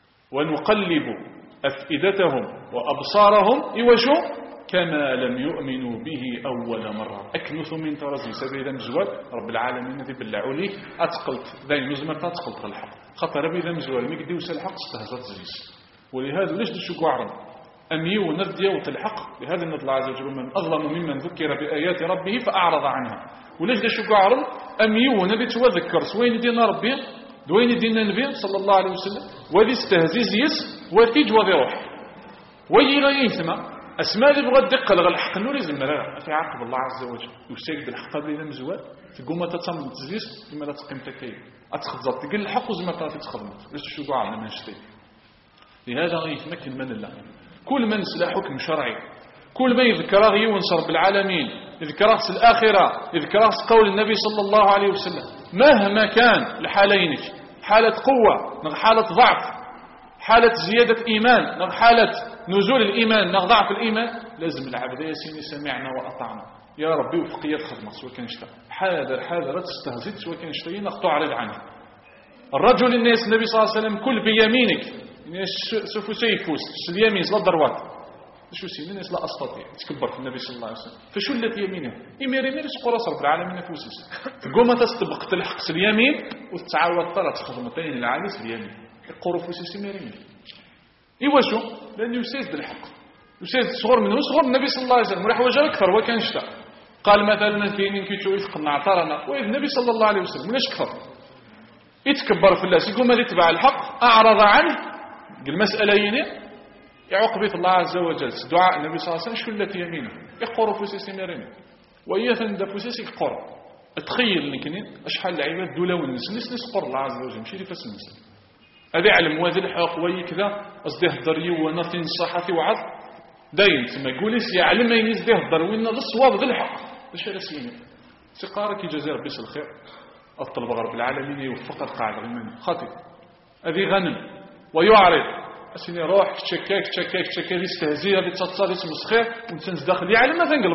A: ونقلب أفئدتهم وأبصارهم إيوشو كما لم يؤمنوا به أول مرة أكنث من ترزي سبيلا مزوال رب العالمين ذي بالعولي أتقلت ذي مزمة أتقلت الحق خطر بي ذا مزوال مقدي وسال الحق استهزت زيس ولهذا ليش دشو قعرا أمي ونردي وتلحق لهذا النضل الله عز وجل من أظلم ممن ذكر بآيات ربه فأعرض عنها وليش دشو قعرا أمي ونبي توذكر سوين دينا ربي دوين دينا النبي صلى الله عليه وسلم وذي استهزيز يس وثيج وذي روح ويلا يثمى أسماء اللي بغى الدقة لغا الحق نوري زمرا في عاقب الله عز وجل يسيد الحق بلا مزوال تقوم تتصم تزيس لما لا تقيم تكاين أتخذ تقل الحق وزما تاتي تخدمت ليش شو قاع ما نشتي لهذا يتمكن من الله كل من سلا حكم شرعي كل ما يذكره ينصر بالعالمين يذكره في الآخرة يذكره قول النبي صلى الله عليه وسلم مهما كان لحالينك حالة قوة حالة ضعف حالة زيادة إيمان حالة نزول الإيمان ضعف الإيمان لازم العبد يسيني سمعنا وأطعنا يا ربي وفقية خدمة سواء كان اشتغل حاذر تستهزئ سواء كان اشتغل نقطع عرض عنه الرجل الناس النبي صلى الله عليه وسلم كل بيمينك سوف سيفوس اليمين لا ضروات شو سين الناس لا أستطيع تكبر في النبي صلى الله عليه وسلم فشلت يمينه يمير سقراص رب العالمين فوسيس تقوم تستبق تلحق اليمين وتتعاود ثلاث خدمتين العاليس اليمين يقروا فوسيس يميرين إيوا شو لأنه يسيد بالحق يسيد صغر منه صغر النبي صلى الله عليه وسلم وراح وجه أكثر وكان شتاء قال مثلا فين كيتو يثقنا عطارنا وإذ النبي صلى الله عليه وسلم ولاش كفر يتكبر في الله يقوم هذا يتبع الحق أعرض عنه المسألة يني يعقبت الله عز وجل دعاء النبي صلى الله عليه وسلم شلت يمينه يقروا فوسيس يميرين وإيثا دا فوسيس يقروا تخيل لكنين أشحال العباد دولا والنس قر الله عز وجل مشي لفاس النس هذا علم وهذا الحق وي كذا أصديه الضري ونثين صحتي وعض داين ثم يقول يعلم أين يزديه الضر وإن الصواب ذي الحق إيش هذا سيني سقارك يجزي ربي الخير الطلب رب العالمين يوفق القاعدة غيمان خاطئ هذه غنم ويعرض أسيني روح تشكاك يستهزي هذه تتصال اسم الخير ونسنز داخل يعلم ما ثنقل بطل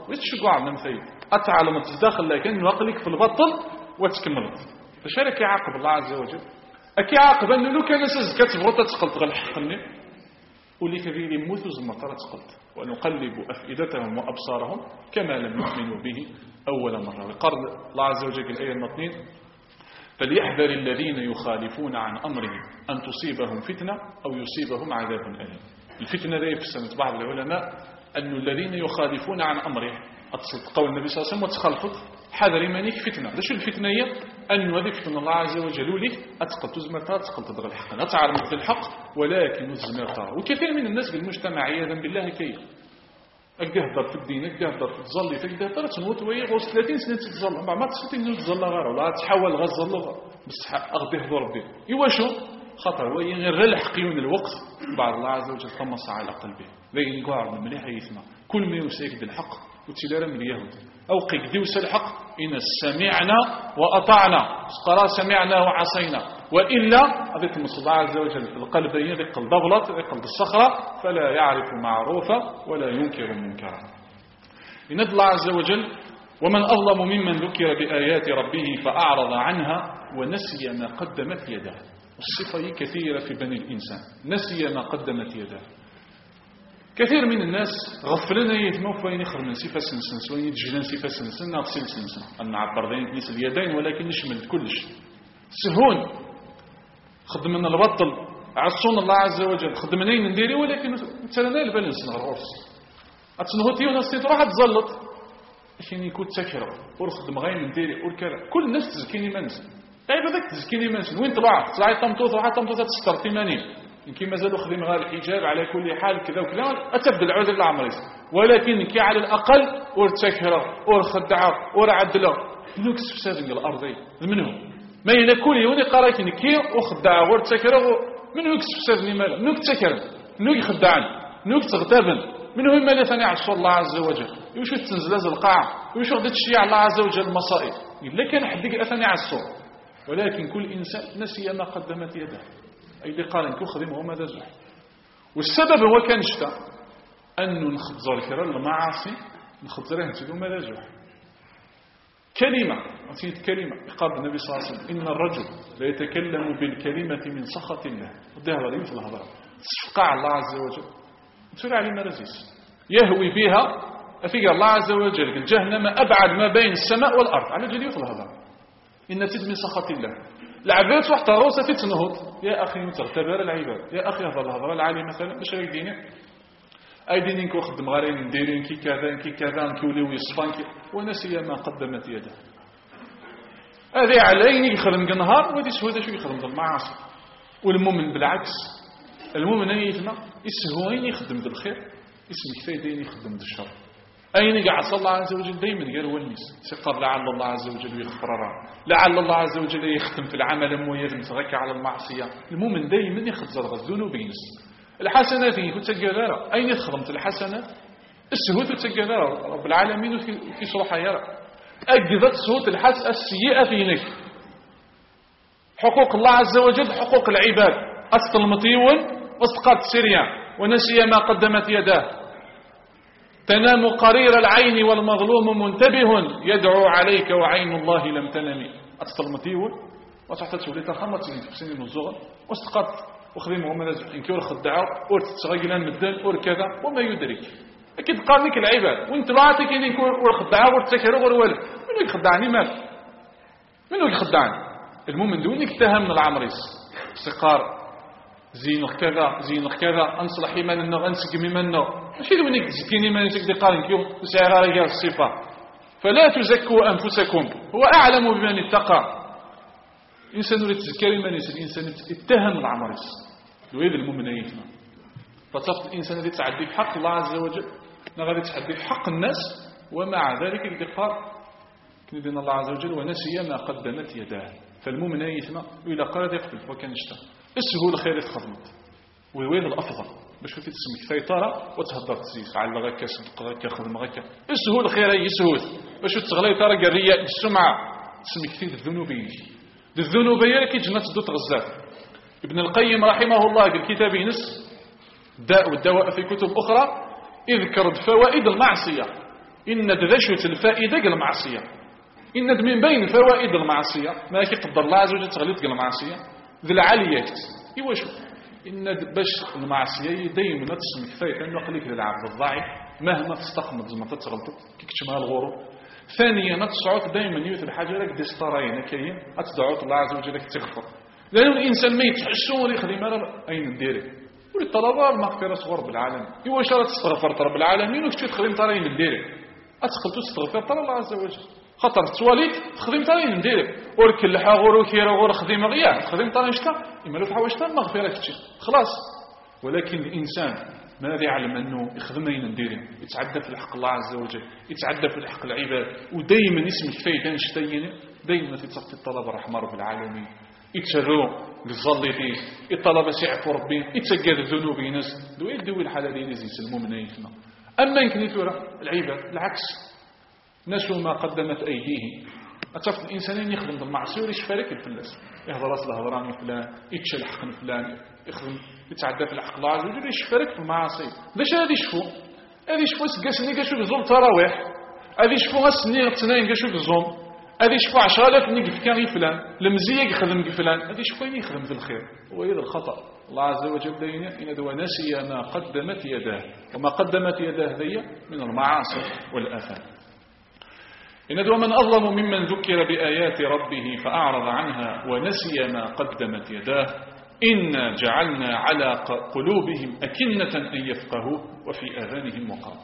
A: ويتشقع من مثيل أتعلم تداخل لكن وقلك في البطل وتكملت فشارك يعاقب الله عز وجل أكي عاقب أنه لو كان سزكت بغطة تقلت غير الحقني ولي كثير يموتوا زمطرة تقلت ونقلب أفئدتهم وأبصارهم كما لم يؤمنوا به أول مرة وقال الله عز وجل الآية المطنين فليحذر الذين يخالفون عن أمره أن تصيبهم فتنة أو يصيبهم عذاب أليم. الفتنة ذي في سنة بعض العلماء أن الذين يخالفون عن أمره قول النبي صلى الله عليه وسلم وتخلفت حذر منك فتنة. ليش الفتنة هي أن هذه فتنة الله عز وجل لك أتقل تزمرتها أتقل تبغى الحق أتعرف الحق ولكن تزمرتها. وكثير من الناس بالمجتمع عياذا بالله كي أقدر في الدين أقدر في تظلي تقدر تنوت وهي غوص 30 سنة تتظل ما تستطيع تتظل غير ولا تحاول غزل لغة بس أغدي حضور ربي يواشو خطر وهي غير الحقيون الوقت بعد الله عز وجل طمس على قلبه لين قاعد من مليح يسمع كل ما يسيك بالحق وتلارا من اليهود أو قيديوس الحق إن سمعنا وأطعنا قرا سمعنا وعصينا وإلا أذيك من الله عز وجل في القلب يذق الضغلط يذق الصخرة فلا يعرف معروفا ولا ينكر منكرا. إن الله عز وجل ومن أظلم ممن ذكر بآيات ربه فأعرض عنها ونسي ما قدمت يده. الصفة كثيرة في بني الإنسان نسي ما قدمت يده. كثير من الناس غفلنا يتمو فين يخدم صفة سنسن وين يتجلن صفة سنسن نغسل سنسن أن نعبر ذين كنيس اليدين ولكن نشمل كلش سهون خدمنا البطل عصون الله عز وجل خدمنا نديري ولكن تسالنا البالانس نغرس اتنهوتي وناس تروح تزلط عشان يكون تسكر ورخدم غير نديري وركلا كل الناس تزكيني منسن طيب هذاك تزكيني منسن وين طلعت طمطوط راح طمطوط تستر 80 يمكن مازالوا خدم غير الحجاب على كل حال كذا وكذا اتبدل عذر العمريس ولكن كي على الاقل ورتسكر ورخدعه ورعدله لوكس فساد الارضي منهم ما ينكل يوني قرايت نكير وخدع ورتسكر من هو يكسفسرني مالا من هو يتسكر من هو يخدعني من هو يتغتابن من هو ما ثاني عصر الله عز وجل يوشو تنزلاز القاع ويوشو غدا تشيع الله عز وجل المصائب إلا كان حدك أثني عصر ولكن كل إنسان نسي ما قدمت يده أي اللي قال إنك خدمه ماذا زح والسبب هو كان شتا أنه نخبزر الكرا المعاصي نخبزره نتدو ماذا زح كلمة نسيت كلمة قال النبي صلى الله عليه وسلم إن الرجل لا يتكلم بالكلمة من سخط الله وده هذا مثل هذا تفقع الله عز وجل تسرع عليه مرزيس يهوي بها أفيق الله عز وجل جهنم أبعد ما بين السماء والأرض على جل يفضل هذا إن تد من سخط الله العباد وحتى روسة تتنهض يا أخي تغتبر العباد يا أخي هذا الهضرة العالي مثلا مش غير ديني أي دينك وخدم غارين نديرين كي كذا نكولي ويصفان ونسي ما قدمت يده هذه عليني يخدم النهار ودي سهودة شو يخدم المعاصي والمؤمن بالعكس المؤمن يتنا يسهوين يخدم بالخير اسمك فايدين يخدم بالشر أين قاعد الله عز وجل دايما قال هو الميس سقط لعل الله عز وجل يغفر لعل الله عز وجل يختم في العمل مويد متغكى على المعصية المؤمن دايما يخدم الغزول وبينس الحسنات كنت تجارة أين خدمت الحسنات السهوت تجارة رب العالمين في صلحة يرى أجدت سهوت الحس السيئة فينك حقوق الله عز وجل حقوق العباد أسط المطيون واسقط سريع ونسي ما قدمت يداه تنام قرير العين والمظلوم منتبه يدعو عليك وعين الله لم تنم أسط المطيون وتحت سوليت خمت سنين الزغل واسقط وخذين هم نازل إنك ورخدعوا ورتتغيلان مدن وركذا وما يدرك أكيد قال لك العباد وانت رأتك إنك ورخدعوا ورتسكروا ورولد منو يخدعني مال منو يخدعني المؤمن دونك اتهم من العمريس سقار زينك كذا أنصلح منه أنسك منه ماشي دونك تزكيني من تقدر قال كيو سعر رجال الصفة فلا تزكوا أنفسكم هو أعلم بمن اتقى إنسان يريد تذكر من الإنسان اتهم العمريس وهذا المؤمن يفهم فتصفت الإنسان الذي تعدي بحق الله عز وجل غادي تعدي بحق الناس ومع ذلك الدقار كندين الله عز وجل ونسي ما قدمت يداه فالمؤمن يفهم وإلى قال يقتل وكان يشتغل السهول خير تخدمت وين الأفضل باش كنت تسمك فيطرة وتهدر تسيس على غاكا صدق غاكا خدم غاكا السهول خير يسهول باش تغلي ترى الرياء السمعة تسمك كثير الذنوب يجي الذنوب هي كي جنات الدوت غزال ابن القيم رحمه الله في الكتاب ينس الداء والدواء في كتب أخرى يذكر بفوائد المعصية إن ذا الفائدة المعصية إن من بين فوائد المعصية ما يقدر الله عز وجل تغليط المعصية ذي العاليات إيوا شو إن باش المعصية دايما تسمك فايت أنه قليك للعبد الضعيف مهما تستقمت زي ما تتغلط كي كتشمها الغرور ثانيا تصعد دايما يوث الحاجة لك دي ستارين كاين أتدعوت الله عز وجل لك تغفر لأن الإنسان ما يتحسون يخدم أين نديري وللطلبة المغفرة صغر بالعالم إيوا شرط تستغفر رب العالمين وكتشي تخدم طارين نديري أتخلتو تستغفر الله عز وجل خطر تواليت خدم طارين نديري وركل حاغور وكيرا غور خدم غيا خدم طارين شتا إما لو تحوشتا المغفرة كتشي خلاص ولكن الإنسان ماذا يعلم أنه يخدم أين نديري يتعدى في الحق الله عز وجل يتعدى في الحق العباد ودايما اسمك فايدان شتين دايما تتقطي الطلبة رحمة رب العالمين يتشروا للظليتين الطلبة سيعفوا ربي يتسجد الذنوب ناس دوي الحلال ينزل يسلموا من أيتنا أما يمكن يتورى العباد العكس نسوا ما قدمت أيديهم أتفق الإنسانين يخدم بالمعصية وليش فارك الفلاس يهضر أصل هضراني فلان يتشل حق فلان يخدم يتعدى في الحق الله عز وجل ليش فارك في المعاصي ليش هذه شفو هذه شفو سقاسني قاشو بزوم تراويح هذه شفو غسني غتنين قاشو بزوم هذه شفو 10,000 نقف كان فلان لمزيق يخدم فلان هذه شفو يخدم في الخير وهذا الخطأ الله عز وجل دينا إن دو نسي ما قدمت يداه وما قدمت يداه ذي من المعاصي والآثام إن دو من أظلم ممن ذكر بآيات ربه فأعرض عنها ونسي ما قدمت يداه إنا جعلنا على قلوبهم أكنة أن يفقهوا وفي آذانهم وقرا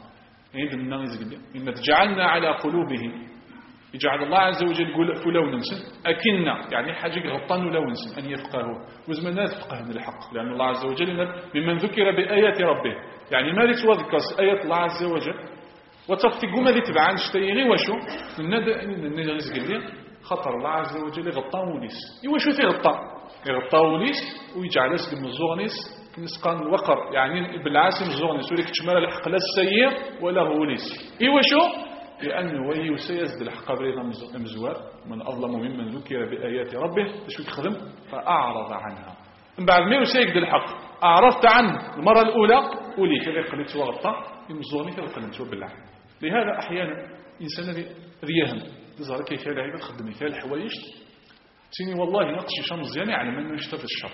A: إن جعلنا على قلوبهم يجعل الله عز وجل يقول فلو ننسن أكنة يعني حاجة غطان لو ننسن أن يفقهوا وزمنا تفقه من الحق لأن الله عز وجل ممن ذكر بآيات ربه يعني ما لتوذكر آيات الله عز وجل وتفتقوا ما تبعان شتيغي وشو الندى رزق اللي خطر الله عز وجل يغطاه وليس يوشو يغطاه وليس ويجعل اسم الزغنيس نسقان الوقر يعني بالعاسم الزغنيس وليك تشمال الحق لا السيء ولا هو وليس يوشو لأنه وهي سيزد الحق بريضا مزوار من أظلم ممن ذكر بآيات ربه شو يخدم فأعرض عنها من بعد ما يسيقد الحق أعرضت عنه المرة الأولى وليك غير قلت وغطى يمزوني كذا قلت بالله لهذا أحيانا إنسان ذيهم تظهر كيف يلعب تخدم مثال حوايج سيني والله نقشي شمس يعني يعلم أنه يشتغل الشر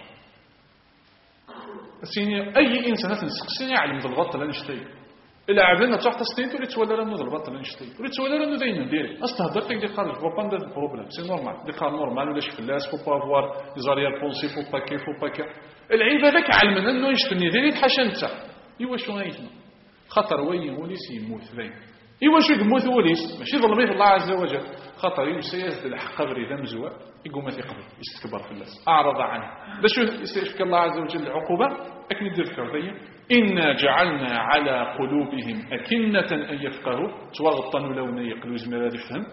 A: سيني أي إنسان تنسقسيني يعلم ذا الغط لا نشتي إلا عبدنا تحت سنين تريد تولى لنا ذا الغط لا نشتي تريد تولى لنا ذين ندير أستهدرتك دي خارج فوبان ده البروبلم سي نورمال دي خارج نورمال ولاش في اللاس فو بافوار زاريال بونسي فو باكي العيب هذاك علم أنه يشتني ذي يتحشنت يوا شو غايتنا خطر وين وليس يموت ذين إيوا شو يموت وليس ماشي ظلميه الله عز وجل خطر يسيز الحق بري ذا مزوى يقوم ما يقبل يستكبر في الناس أعرض عنه باش يستشفى الله عز وجل العقوبة أكن يدير كردية إنا جعلنا على قلوبهم أكنة أن يفقهوا توغطنوا لون يقلوا زمير هذا يفهم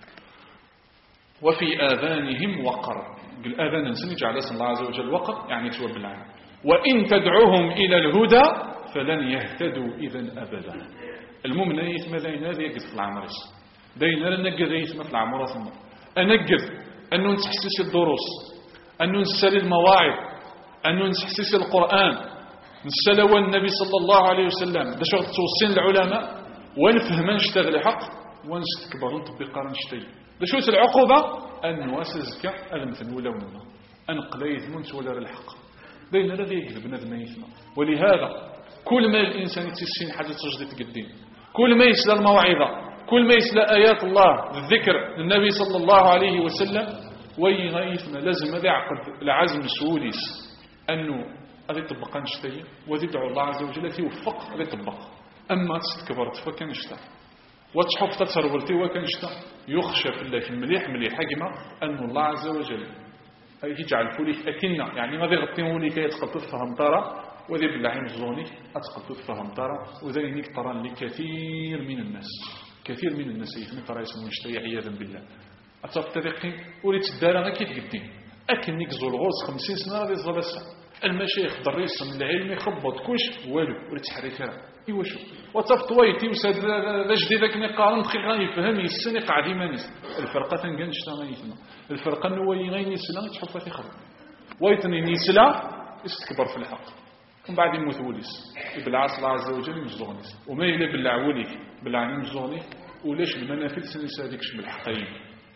A: وفي آذانهم وقر الآذان نسمي جعل اسم الله عز وجل وقر يعني توب العالم وإن تدعوهم إلى الهدى فلن يهتدوا إذن أبدا المؤمن يثم ذين هذا يقف في العمرس دين ننقذ يثم في العمر ثم أنقذ أنه نتحسس الدروس أنه نسل المواعظ أنه نتحسس القرآن نسل النبي صلى الله عليه وسلم ده شغل توصين العلماء ونفهم نشتغل حق ونستكبر ونطبق نشتي ده شو العقوبة أن نواسزك ألم ولا ونما أن قليث من تولى الحق دين الذي يكذب ندم يثم ولهذا كل ما الإنسان يتسين حاجة تجدد قدين كل ما يسلى الموعظة كل ما يسلى آيات الله الذكر للنبي صلى الله عليه وسلم ويغيثنا لازم هذا يعقد العزم سوليس أنه هذا يطبق نشتيه وذي دعو الله عز وجل يوفق هذا يطبق أما تستكبرت فكان يشتى وتحف تتصرورتي وكان يشتى يخشى في الله مليح حقمة أن الله عز وجل يجعل فوليك أكنة يعني ماذا يغطيه لك يتقلت فهم ترى وذي بالعين الزوني أتقلت فهم ترى وذلك ترى لكثير من الناس يثني ترى يسمون يشتي عياذا بالله أتفترقين وليت الدارة كيف قدين أكن نكزو الغوص 50 سنة غادي يزغل المشايخ دريس من العلم يخبط كوش والو وليت حريكها إيوا شو وتفطويتي وساد ذا جديدك نقارن دقيقة يفهم يسني قاعد يمانيس الفرقة تنقل نشتا يثنى الفرقة نوي غير يسلا تحفة في خرب ويتني نيسلا يستكبر في الحق ومن بعد يموت وليس بالعاص الله عز وجل يمزغنيس وما يلي بالعوليك بالعني يمزغني ولاش المنافذ سنسادك شم الحقين.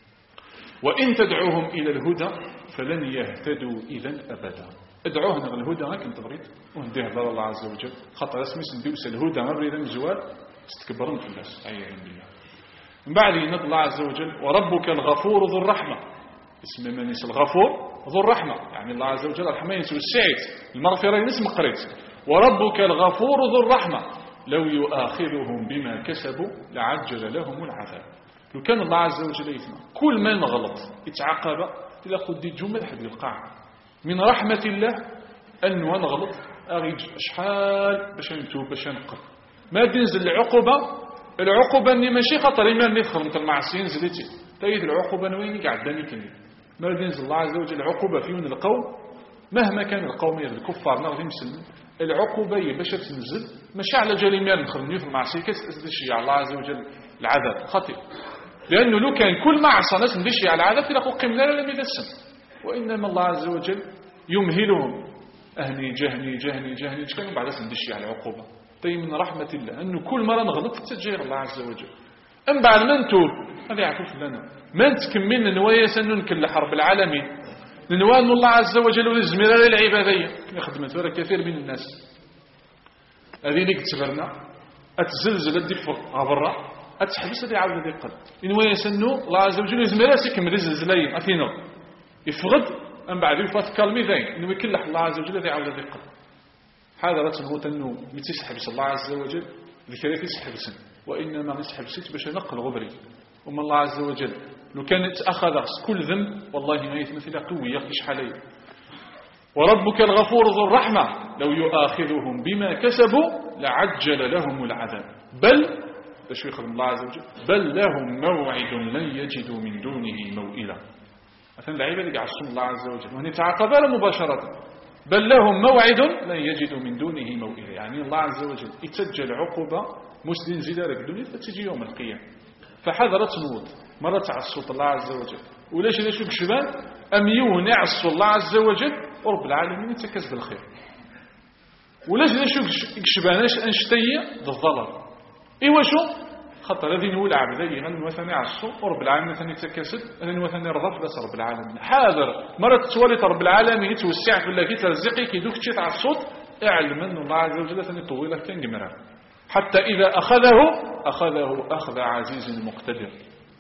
A: وإن تدعوهم إلى الهدى فلن يهتدوا إذا أبدا. ادعوهم إلى الهدى هكذا تبغيت ونديه ضر الله عز وجل خاطر اسمي سندوس الهدى ما بريد مزوال استكبرن في الناس عياذا بالله. من بعد ينض الله عز وجل وربك الغفور ذو الرحمة. اسم من يس الغفور ذو الرحمة، يعني الله عز وجل الرحمة ينسو السعيد المغفرة ينسم قريت. وربك الغفور ذو الرحمة لو يؤاخذهم بما كسبوا لعجل لهم العذاب. لو كان الله عز وجل يسمع كل ما نغلط يتعاقب إلى قد جمل حد القاع من رحمة الله أنه نغلط أريد شحال باش نتوب باش نقر ما تنزل العقوبة أني ماشي خطر إما ندخل مثل المعصيين زلتي تايد العقوبة وين قاعد داني كني ما تنزل الله عز وجل العقوبة في القوم مهما كان القوم الكفار نغدي مسلم العقوبة هي باش تنزل ماشي على جريمة ندخل في المعصية كتدشي على الله عز وجل العذاب خطير. لأنه لو كان كل معصى ناس ندشي على العذاب تلاقوا قمنا لم يدسم، وإنما الله عز وجل يمهلهم أهني جهني كانوا بعد ندشي على العقوبة. طيب من رحمة الله أنه كل مرة نغلط تتجير الله عز وجل أم بعد ما نتوب هذا يعرف لنا ما نتكمل نوايا سننكل لحرب العالمين ننوى أن الله عز وجل والزميرة العبادية يخدمت ورا كثير من الناس هذه اللي كتبرنا أتزلزل الدفق عبرة أتحبس هذه عاودة ذي قلب نوايا سنو الله عز وجل يزميرة سيكمل الزلزلين أثينو يفغد أم بعد يفات كالمي ذين إنه يكلح الله عز وجل ذي عاودة ذي قلب. هذا رتنه تنو متسحبس الله عز وجل ذكري تسحبسن وإنما نسحبسيت باش نقل غبري وما الله عز وجل لو كانت أخذ كل ذنب والله ما يتمثل قوي يقش حالي. وربك الغفور ذو الرحمة لو يؤاخذهم بما كسبوا لعجل لهم العذاب بل تشويخ الله عز وجل بل لهم موعد لن يجدوا من دونه موئلا. مثلا العيبة اللي يعصون الله عز وجل وهن يتعاقبان مباشرة بل لهم موعد لن يجدوا من دونه موئلا، يعني الله عز وجل يتسجل عقوبة مسلم زلالك الدنيا فتجي يوم القيامة. فحذرت نوض مرة تعصوا الله عز وجل وليش ليش بشبان أم يعصوا الله عز وجل ورب العالمين يتكسب الخير وليش بشبان أنشتية بالظلم إيوا شو خطر الذين هو العبدين أن مثلا يعصوا ورب العالمين مثلا يتكسب أن مثلا يرضى بس رب العالمين. حاضر مرة تولي رب العالمين يتوسع في الله كترزقي كيدوك تشي تعصوت اعلم أن الله عز وجل سنطويلك كان جمرا حتى إذا أخذه أخذ عزيز مقتدر.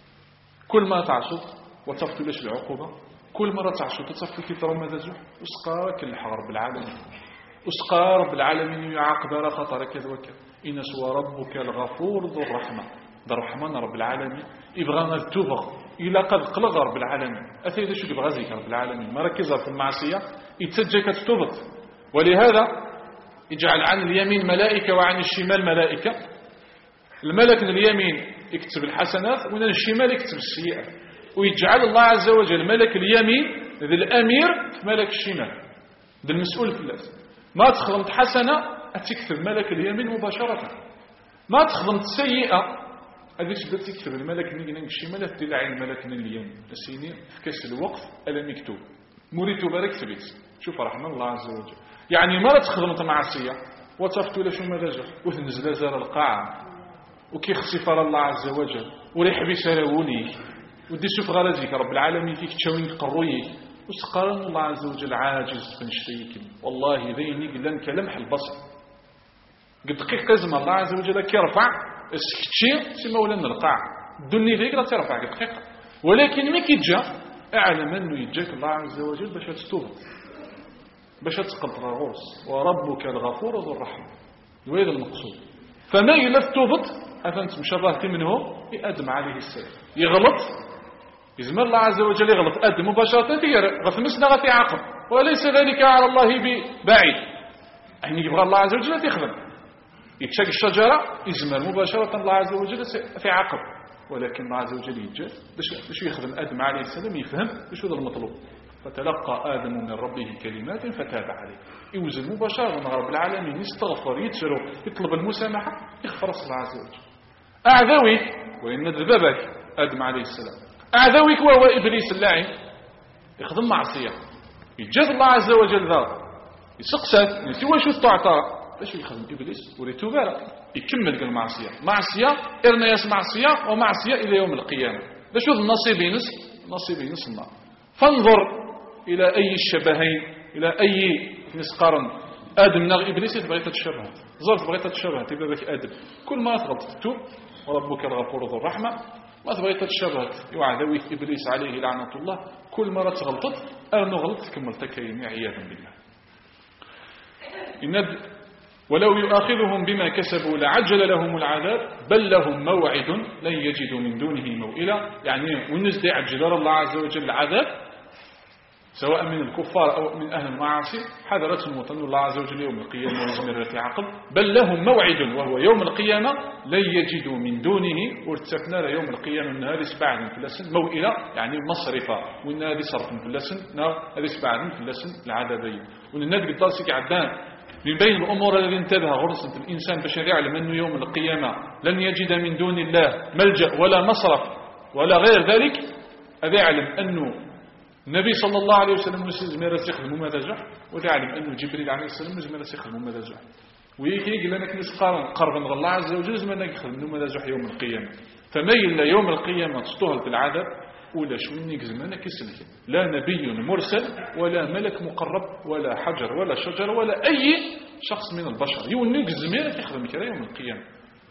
A: كل ما تعصد وتفتو ليش العقوبة كل مرة تعصد تفتو كي ترى ماذا زوح وسقارك الحرب العالمين وسقار رب العالمين يعاقب خطر كذا وكذا. إن سوى ربك الغفور ذو الرحمة ذو الرحمن رب العالمين يبغى التوبة إلى قد قلغ رب العالمين أثيد شو يبغى زيك رب العالمين مركز في المعصية يتسجل كتوبة. ولهذا يجعل عن اليمين ملائكة وعن الشمال ملائكة. الملك من اليمين يكتب الحسنات ومن الشمال يكتب السيئات ويجعل الله عز وجل ملك اليمين ذي الأمير ملك الشمال ذي المسؤول في الناس. ما تخدمت حسنة تكتب ملك اليمين مباشرة ما تخدمت سيئة هذه تبدأ تكتب الملك من الشمال تدل على الملك من اليمين السيني في كاس الوقت ألم يكتب مريتو بارك ثبت. شوف رحمة الله عز وجل يعني مرة تخدمت معصية وتفتو لشو ماذا جا وتنزل زال القاعة وكي خصفر الله عز وجل وريح بسراونيك ودي شوف غرزيك رب العالمين كيك تشاوين قرويك وسقرن الله عز وجل عاجز فنشتيك والله ذيني قلن كلمح البصر قد دقيق قزم الله عز وجل كيرفع السكتشي سي مولانا القاع الدنيا ذيك لا ترفع قد دقيقة ولكن مي كيتجا اعلم انه يجاك الله عز وجل باش تستوب باش تسقط الرؤوس وربك الغفور ذو الرحمة وهذا المقصود. فما إلا توبت أفنت مشرهتي منه آدم عليه السلام يغلط يزمر الله عز وجل يغلط آدم مباشرة غثمسنا غثي عاقب وليس ذلك على الله بعيد. يعني يبغى الله عز وجل يخدم يتشاك الشجرة يزمر مباشرة الله عز وجل في عاقب ولكن الله عز وجل يجاز باش يخدم آدم عليه السلام يفهم باش هذا المطلوب. فتلقى آدم من ربه كلمات فتاب عليه يوزن مباشرة من رب العالمين يستغفر يتسرو يطلب المسامحة يغفر الله عز وجل. أعذويك وإن ذبابك آدم عليه السلام أعذويك وهو إبليس اللاعن يخدم معصية يجاز الله عز وجل ذا يسقسات يسوى شو تعطى باش يخدم إبليس وريتو بارا يكمل المعصية معصية إرناس معصية ومعصية إلى يوم القيامة باش يوض نصيب ينس النار. فانظر إلى أي الشبهين إلى أي نسقارن آدم نغ إبليس تبغي تتشبه زرت بغيت تتشبه تبقى بك آدم كل ما تغلط تتوب وربك الغفور ذو الرحمة ما تبغي تتشبه يوعدوي إبليس عليه لعنة الله كل مرة تغلطت أنا غلطت تكملت كيمي عياذا بالله. ولو يؤاخذهم بما كسبوا لعجل لهم العذاب بل لهم موعد لن يجدوا من دونه موئلا. يعني والناس دي عجل الله عز وجل العذاب سواء من الكفار أو من أهل المعاصي حذرتهم وطن الله عز وجل يوم القيامة وزمرة عقل بل لهم موعد وهو يوم القيامة لن يجدوا من دونه وارتفنا يوم القيامة من هذه سبعة في اللسن موئلة يعني مصرفة وإن هذه صرف في اللسن هذه سبعة في اللسن العذابين وإن النادي قدرسك عدان من بين الأمور التي انتبه غرصة الإنسان باش يعلم أنه يوم القيامة لن يجد من دون الله ملجأ ولا مصرف ولا غير ذلك هذا يعلم أنه النبي صلى الله عليه وسلم زميرة يخدم ماذا جح وتعلم أنه جبريل عليه السلام زميرة يخدم ماذا جح ويجي لنا كنس قرب من الله عز وجل زميرة يخدم ماذا جح يوم القيامة فميل يوم القيامة تستهل في العذاب ولا شونيك زمانة كسلك لا نبي مرسل ولا ملك مقرب ولا حجر ولا شجر ولا أي شخص من البشر يونيك زميرة يخدم كذا يوم القيامة.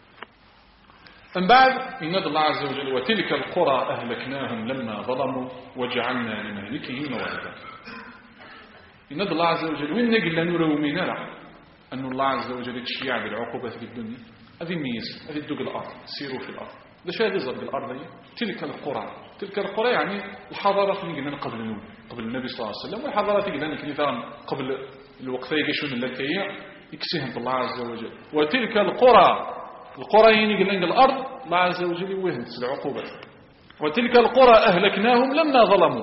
A: أم بعد إن الله عز وجل وتلك القرى أهلكناهم لما ظلموا وجعلنا لمهلكهم موعدا. إن الله عز وجل وين نقل نروا من أن الله عز وجل يتشيع بالعقوبة في الدنيا هذه ميز هذه الدق الأرض سيروا في الأرض ليش هذه ضرب الأرض تلك القرى يعني الحضارات اللي قلنا قبل النبي صلى الله عليه وسلم والحضارات اللي قلنا كثيرا قبل الوقت يجيشون اللكية يكسيهم الله عز وجل. وتلك القرى ينقل الأرض الله عز وجل يوهن العقوبة. وتلك القرى أهلكناهم لما ظلموا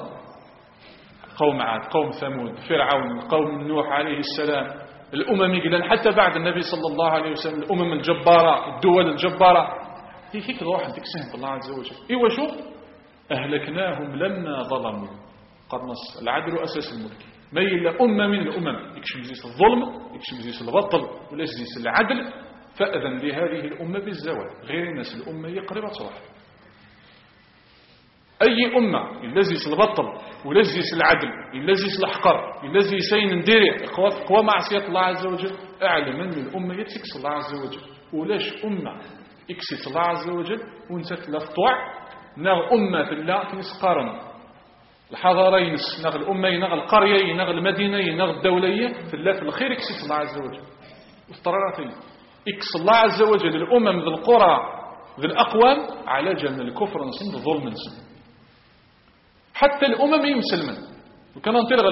A: قوم عاد قوم ثمود فرعون قوم نوح عليه السلام الأمم يقلن حتى بعد النبي صلى الله عليه وسلم الأمم الجبارة الدول الجبارة هيك الواحد تكسهم الله عز وجل إيوه شو أهلكناهم لما ظلموا قد نص العدل أساس الملك ما إلا أمة من الأمم يكشم زيس الظلم يكشم زيس البطل ولا زيس العدل فأذن لهذه الأمة بالزوال غير الناس الأمة يقرب صراح أي أمة الذي البطل والذي العدل الذي الحقر الذي سين ندير قوى معصية الله عز وجل أعلم أن الأمة يتكس الله عز وجل ولاش أمة يكسس الله عز وجل ونسات لفطوع نغ أمة في الله كنسقارن الحضارين نغ الأمين نغ القريين نغ المدينين نغ الدولية في الله في الخير يكسس الله عز وجل واستراراتين يكس الله عز وجل الأمم ذي القرى ذي الأقوام على جن الكفر نصند ظلم نصند حتى الأمم يمسلمن وكان نطلق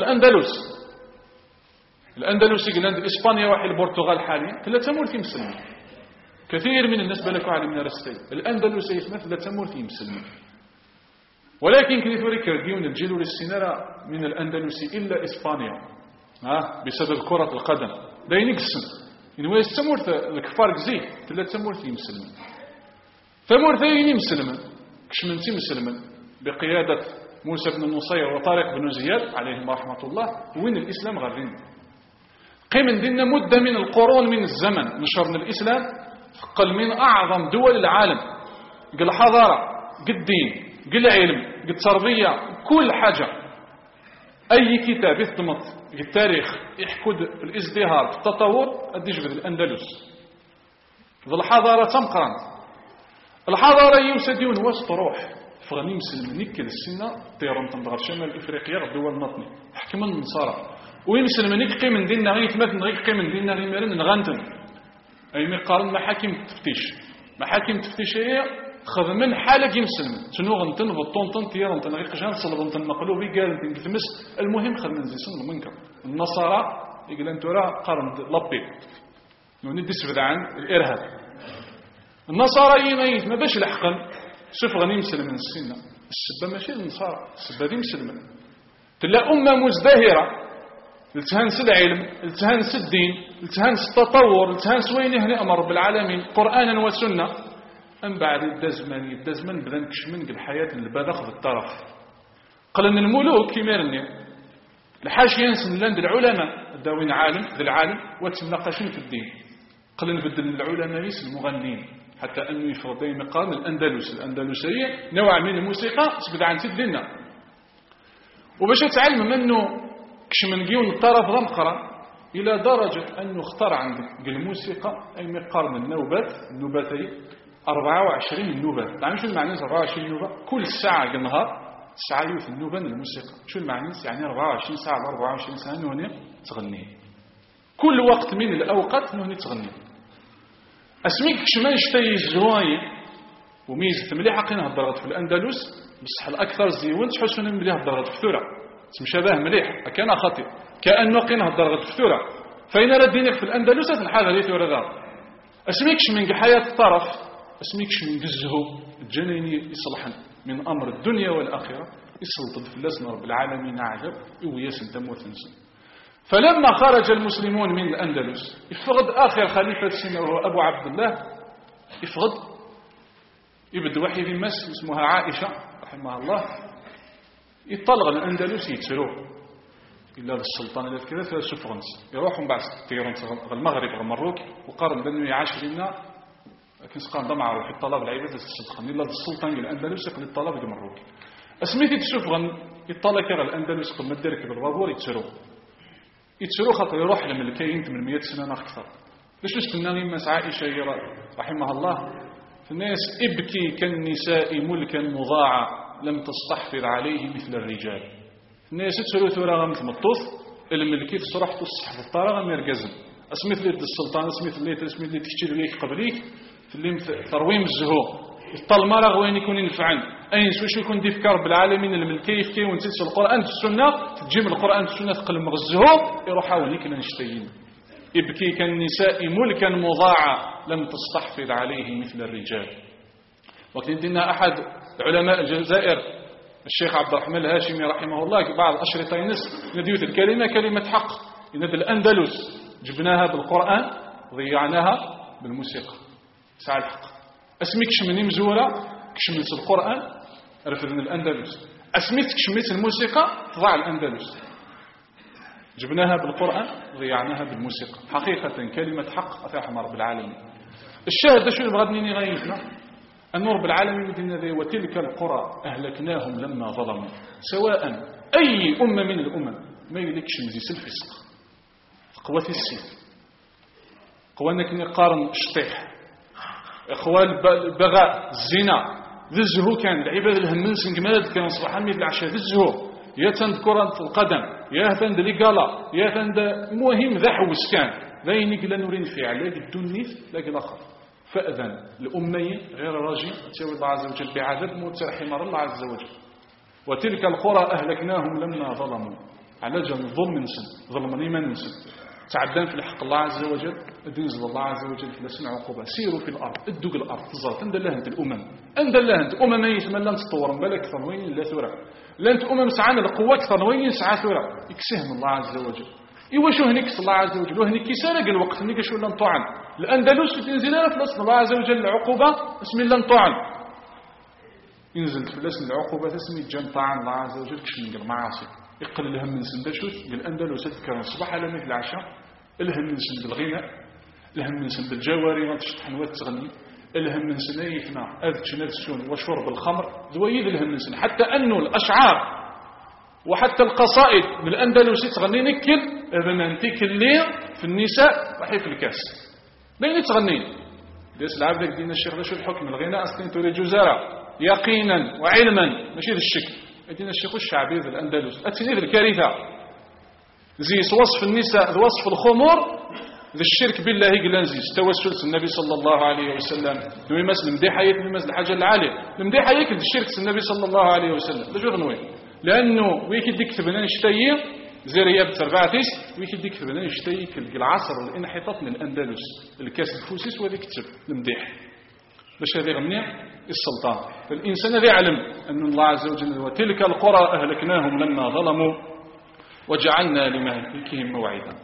A: الأندلس يقول إسبانيا واحد البرتغال حاليا ثلاثة مورثي مسلمين كثير من الناس بلكوا على من رستي الأندلس يسمى ثلاثة مورثي مسلمين ولكن كنت وريك رجيون الجيل للسنرة من الأندلس إلا إسبانيا بسبب كرة القدم ده ينقسم إنه يستمر الكفار جزيه ثلاثة مورثي مسلمين فمورثين مسلمين كشمنتي مسلمين بقيادة موسى بن النصير وطارق بن زياد عليهم رحمة الله وين الإسلام غادين قيم ديننا مدة من القرون من الزمن نشرنا الإسلام قل من أعظم دول العالم قل حضارة قل دين قل علم قل تربية كل حاجة أي كتاب يثمط التاريخ يحكد الازدهار في التطور أديجبد الأندلس ذو الحضارة تمقرن الحضارة يوسديون وسط روح فغني مسلم نكل السنة طيران تنبغر شمال إفريقيا الدول النطني حكم النصارى ويمسلم نكي من ديننا غيتمثل نكي من ديننا غيمارن نغانتن أي مقارن محاكم التفتيش هي خدمن حالة يمسلم شنو غنتن بالطونطن طيران تنغيق جان صلبنتن مقلوبي قال تنقلمس المهم خدمن زي سن المنكر النصارى يقول أنت راه قارن لبي ندس بدعان الإرهاب النصارى ما باش لحقن شوف غني مسلم من السنة السبة ماشي النصارى السبة دي مسلمة تلا أمة مزدهرة التهانس العلم التهانس الدين التهانس التطور التهانس وين هنا أمر رب العالمين قرآنا وسنة أم بعد الدزمن بدا نكشمن الحياة اللي بدا خذ الطرف قال أن الملوك كيما يرني الحاشية نسن العلماء داوين عالم ذا العالم وتناقشين في الدين قل نبدل من العلماء المغنين حتى أنه يفرض دائما قارن الأندلسية نوع من الموسيقى تبدا عن تديننا وباش تعلم منه كش من جيون الطرف غمقرة إلى درجة أنه اختار عندك الموسيقى أي مقارن النوبتين 24 نوبة. يعني شو المعنى 24 نوبة؟ كل ساعة النهار ساعة يوث النوبة من الموسيقى. شو المعنى؟ يعني 24 ساعة 24 ساعة نهني تغني كل وقت من الأوقات نهني تغني. أسميك كشمان شتاي الزوايا وميزة مليحة قينها الضغط في الأندلس بصح الأكثر زيون تحسون مليح الضغط في ثورة مشابه مليح كان خطير كأنه قينها الضغط في ثورة فإن ردينك في الأندلس الحاجة اللي ثورة ذا أسميكش من حياة الطرف أسميكش من جزه الجنيني يصلحن من أمر الدنيا والآخرة يسلط في اللسن رب العالمين عجب ويسن تموت نسن. فلما خرج المسلمون من الأندلس يفقد آخر خليفة سنة وهو أبو عبد الله يفقد يبدو وحي في مس اسمها عائشة رحمها الله يطلق الأندلس يتسروه إلا السلطان إلا كذا ثلاث فرنس يروحون بعد تيرون المغرب والمروك وقارن بأنه يعاش لنا لكن سقان ضمع في الطلب العبادة السلطان إلا السلطان الأندلس يقل الطلب المروك اسميتي تشوفغن يطلق الأندلس قبل ما تدرك بالبابور يتسروه خاطر يروح لملكين من 100 سنة أكثر. ليش استناني مس عائشة رحمها الله في الناس ابكي كالنساء ملكا مضاعا لم تستحفظ عليه مثل الرجال. الناس تسرو ثورة مثل مطوف الملكي تصرح تصح في الطارة مركزا اسميت لي السلطان اسميت لي تكتير ليك قبليك في اللي ترويم الزهو الطلمة راه وين يكون ينفعن أين سوش يكون دي فكار بالعالمين الملكي كي ونتلس القرآن السنة تجيب القرآن السنة تقل مغزهو يروح حاوليك لنشتين ابكي كالنساء ملكا مضاعا لم تستحفظ عليه مثل الرجال. وقت دينا أحد علماء الجزائر الشيخ عبد الرحمن الهاشمي رحمه الله بعض أشرطة ينس نديوت الكلمة كلمة حق إن الأندلس جبناها بالقرآن ضيعناها بالموسيقى ساعة الحق اسمي كشمني مزورة كشميت القرآن رفض من الأندلس اسميت كشميت الموسيقى ضاع الأندلس جبناها بالقرآن ضيعناها بالموسيقى. حقيقة كلمة حق أفاحم رب العالمين. الشاهد شو بغضنيني غايتنا أن رب العالمين بدنا ذي وتلك القرى أهلكناهم لما ظلموا سواء أي أمة من الأمم ما يلكش مزيس الفسق قوة السيف قوانك نقارن الشطيح إخوان البغاء الزنا ذي الزهو كان العباد الهمنس نقماد كان صباح حميد العشاء ذي الزهو يا تند كرة القدم يا تند لقالة يا تند مهم ذا حوس كان ذينك لا نرين في علاج الدنيث لكن الآخر فأذن الأمية غير راجي تسوي الله عز وجل بعذاب موت رحمه الله عز وجل. وتلك القرى أهلكناهم لما ظلموا على جل ظلم نسن ظلمني من نسن تعدان في الحق الله عز وجل ينزل الله عز وجل في لسن عقوبة سيروا في الأرض ادوق الأرض تزرط عند الله أنت الأمم عند الله أنت أمم يتمنى أن تطور بالك أكثر وين لا ثورة لا أنت أمم سعانا القوة أكثر وين سعى ثورة يكسهم الله عز وجل إيواشو هنيك الله عز وجل وهنيك كسارق الوقت هنيك شو لن طعن الأندلس تنزل في لسن الله عز وجل العقوبة اسم لن طعن ينزل في لسن العقوبة اسم جن طعن الله عز وجل كشمين المعاصي يقل لهم من سندشوت الأندلس تذكر الصباح على مثل العشاء الهم من سن بالغناء الهم من سن بالجواري ما تشطحن وتغني الهم من سن يفنا أذكش نفسون وشرب الخمر ذويد الهم من سن حتى أنه الأشعار وحتى القصائد من الأندلس تغني نكل بمنتك الليل في النساء راح في الكاس بين تغني ليس العبد دين الشيخ شو الحكم الغناء أصلا تريد جزارة يقينا وعلما ماشي ذا الشكل دين الشيخ الشعبي في الأندلس أتني ذا الكارثة زي وصف النساء وصف الخمور ذا الشرك بالله قلنزيز توسل النبي صلى الله عليه وسلم نوي مثل مدي حياك مثل الحاجة العالية مدي حياك الشرك النبي صلى الله عليه وسلم ليش غنوي لأنه ويكد يكتب لنا نشتي زي رياب تربعتيس ويكد يكتب لنا نشتي العصر الانحطاط من الأندلس الكاس الفوسيس وذي كتب المديح باش هذه غمني السلطان فالإنسان ذي يعلم أن الله عز وجل وتلك القرى أهلكناهم لما ظلموا وجعلنا لمهلكهم موعدا.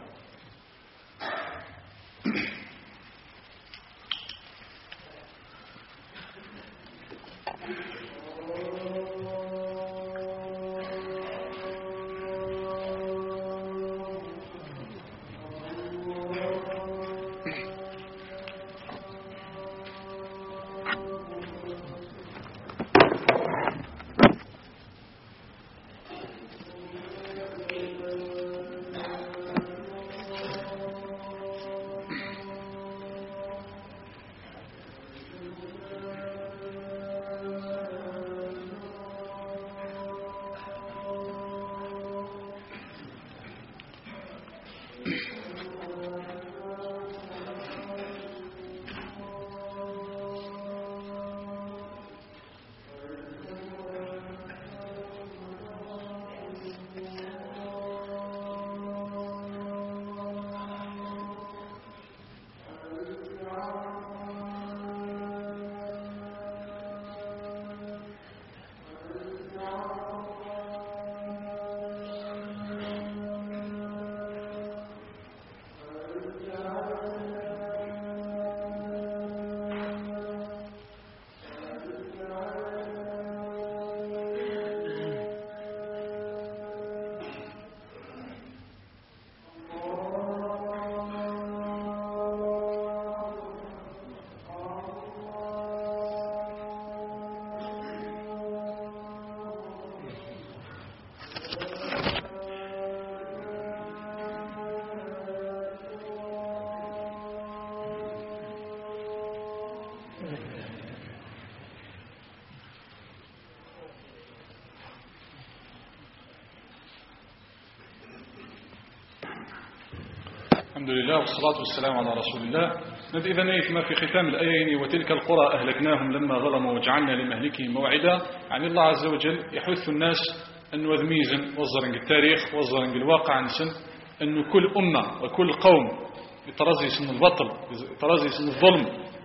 A: الحمد لله والصلاة والسلام على رسول الله. نبدأ إذا نيثما في ختام الآيين وتلك القرى أهلكناهم لما ظلموا وجعلنا لمهلكهم موعدا. يعني الله عز وجل يحث الناس أن وذميزن وزرنق التاريخ وزرنق الواقع نسن أن كل أمة وكل قوم يترزي سن البطل يترزي سن الظلم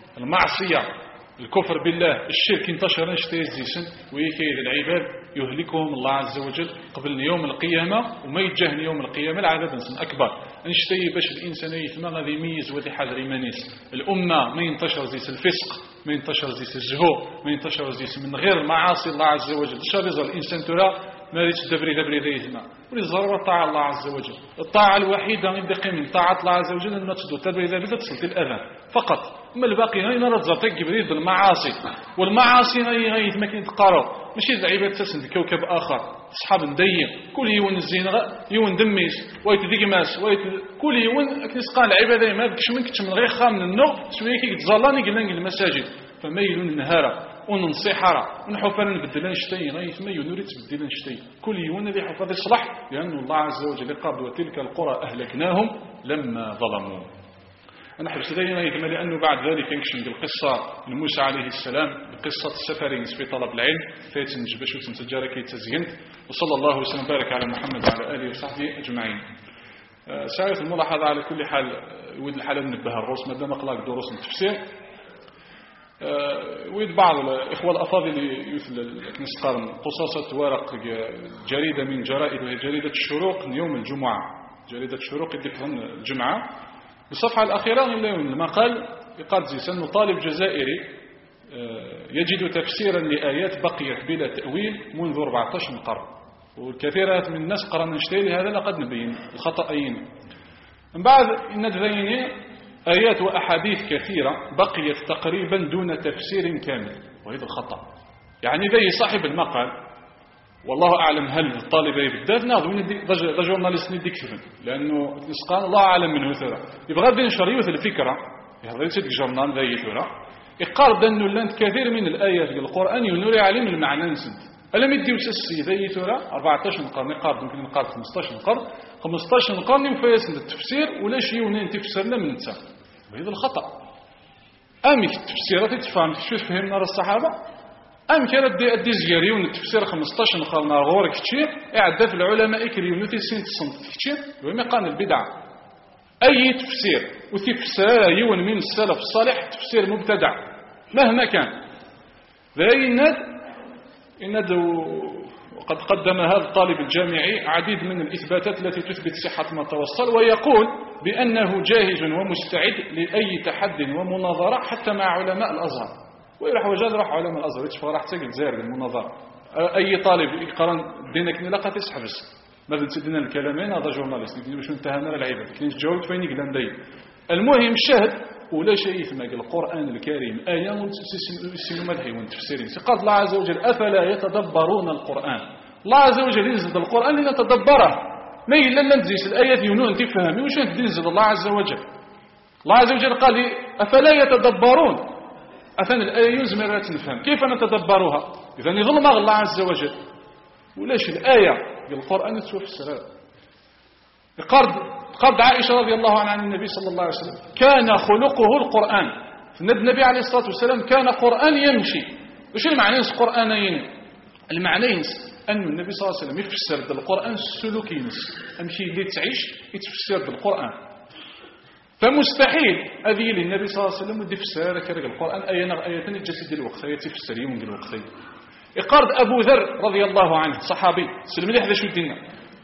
A: المعصية الكفر بالله الشرك انتشر نشتيزيسن ويكيد العباد يهلكهم الله عز وجل قبل يوم القيامة وما يتجهن يوم القيامة العذاب نسن أكبر نشتي باش الإنسان يثمى غادي يميز وذي حذر يمانيس الأمة ما ينتشر زيس الفسق ما ينتشر زيس الزهو ما ينتشر زيس من غير معاصي الله عز وجل شرز الإنسان ترى ما ريتش دبري ذي يثمى وللضرورة طاعة الله عز وجل الطاعة الوحيدة من دقيق من طاعة الله عز وجل أن تدو تدري ذي تصل الأذان فقط أما الباقي هاي نرى تزرتك بريد المعاصي والمعاصي هاي ما كاين تقارو ماشي العباد تسند كوكب آخر أصحاب نديم كل يوم الزين يوم دميس ويتدقماس كل يوم كنسقان العبادة ما بكش منك من غير خام من النوع شوية كي تزالاني قلنا المساجد فميلون النهارة وننصحرة ونحفر نبدلان شتي غاية ما ينوري تبدلان شتي كل يوم اللي حفظ يصلح لأن الله عز وجل قال وتلك القرى أهلكناهم لما ظلموا. أنا حبس دائما يتم لأنه بعد ذلك ينكشن بالقصة لموسى عليه السلام بقصة السفرين في طلب العلم فيتم جبش وتمسجارة كي تزينت وصلى الله وسلم بارك على محمد وعلى آله وصحبه أجمعين. سعيد الملاحظة على كل حال ود الحالة ننبه الروس مادام أقلاق دروس التفسير ويد بعض الإخوة الأفاضل يثل نسقارن قصاصة ورق جريدة من جرائد وهي جريدة الشروق يوم الجمعة جريدة الشروق يدفن الجمعة بالصفحة الأخيرة المقال يقال زيسا أنه طالب جزائري يجد تفسيرا لآيات بقيت بلا تأويل منذ 14 قرن والكثيرات من الناس قرأنا نشتري هذا لقد نبين الخطأين من بعد إن ذيني آيات وأحاديث كثيرة بقيت تقريبا دون تفسير كامل وهذا الخطأ يعني ذي صاحب المقال والله أعلم هل الطالب بالذات ناظرين ذا جورناليست نديك شفن لأنه نسقان الله أعلم منه ثرى يبغى بنشر يوث الفكرة هذا يصير جورنال ذا يثرى يقارد أنه لانت كثير من الآيات في القرآن ينوري علم المعنى نسد ألم يديو سسي ذا يثرى 14 قرن يقارد ممكن يقارد 15 قرن 15 قرن يفيسن التفسير ولا شيء ونين تفسرنا من نتا وهذا الخطأ أمي التفسيرات تفهم شو فهمنا الصحابة أم كانت دي زياريون التفسير 15 قرن غورك كتير إعداد العلماء كريون في سنة الصمت كتير وما قان البدع أي تفسير وتفسير يون من السلف الصالح تفسير مبتدع مهما كان إند وقد قدم هذا الطالب الجامعي عديد من الإثباتات التي تثبت صحة ما توصل ويقول بأنه جاهز ومستعد لأي تحد ومناظرة حتى مع علماء الأزهر ويروح وجاد راح علماء الأزهر يتفق راح تسجل زائر المناظرة أي طالب يقرن دينك نلاقة تسحبس ماذا تدينا الكلامين هذا جورناليست يقول باش انتهينا العيبة كنت جاوبت فين يقلن داي المهم الشاهد ولا شيء ثم القرآن الكريم آية ونسيسم مدحي ونتفسيرين قال الله عز وجل أفلا يتدبرون القرآن الله عز وجل ينزل القرآن لنتدبره ما إلا لن تزيس الآيات يونون تفهمي وش تنزل الله عز وجل الله عز وجل قال لي أفلا يتدبرون أثنى الآية يزمر نفهم كيف نتدبرها إذا يظلم الله عز وجل ولاش الآية القرآن تسوى في السلام قالت عائشة رضي الله عنها عن النبي صلى الله عليه وسلم كان خلقه القرآن. النبي عليه الصلاة والسلام كان قرآن يمشي. وش المعنى ينس قرآنين؟ المعنى ينس أن النبي صلى الله عليه وسلم يفسر بالقرآن السلوك ينس أمشي اللي تعيش يتفسر بالقرآن. فمستحيل أذي للنبي صلى الله عليه وسلم يفسر كرق القرآن آية الجسد الوقت يتفسر يوم الوقت. يقارد أبو ذر رضي الله عنه صحابي سلم لي هذا شو الدين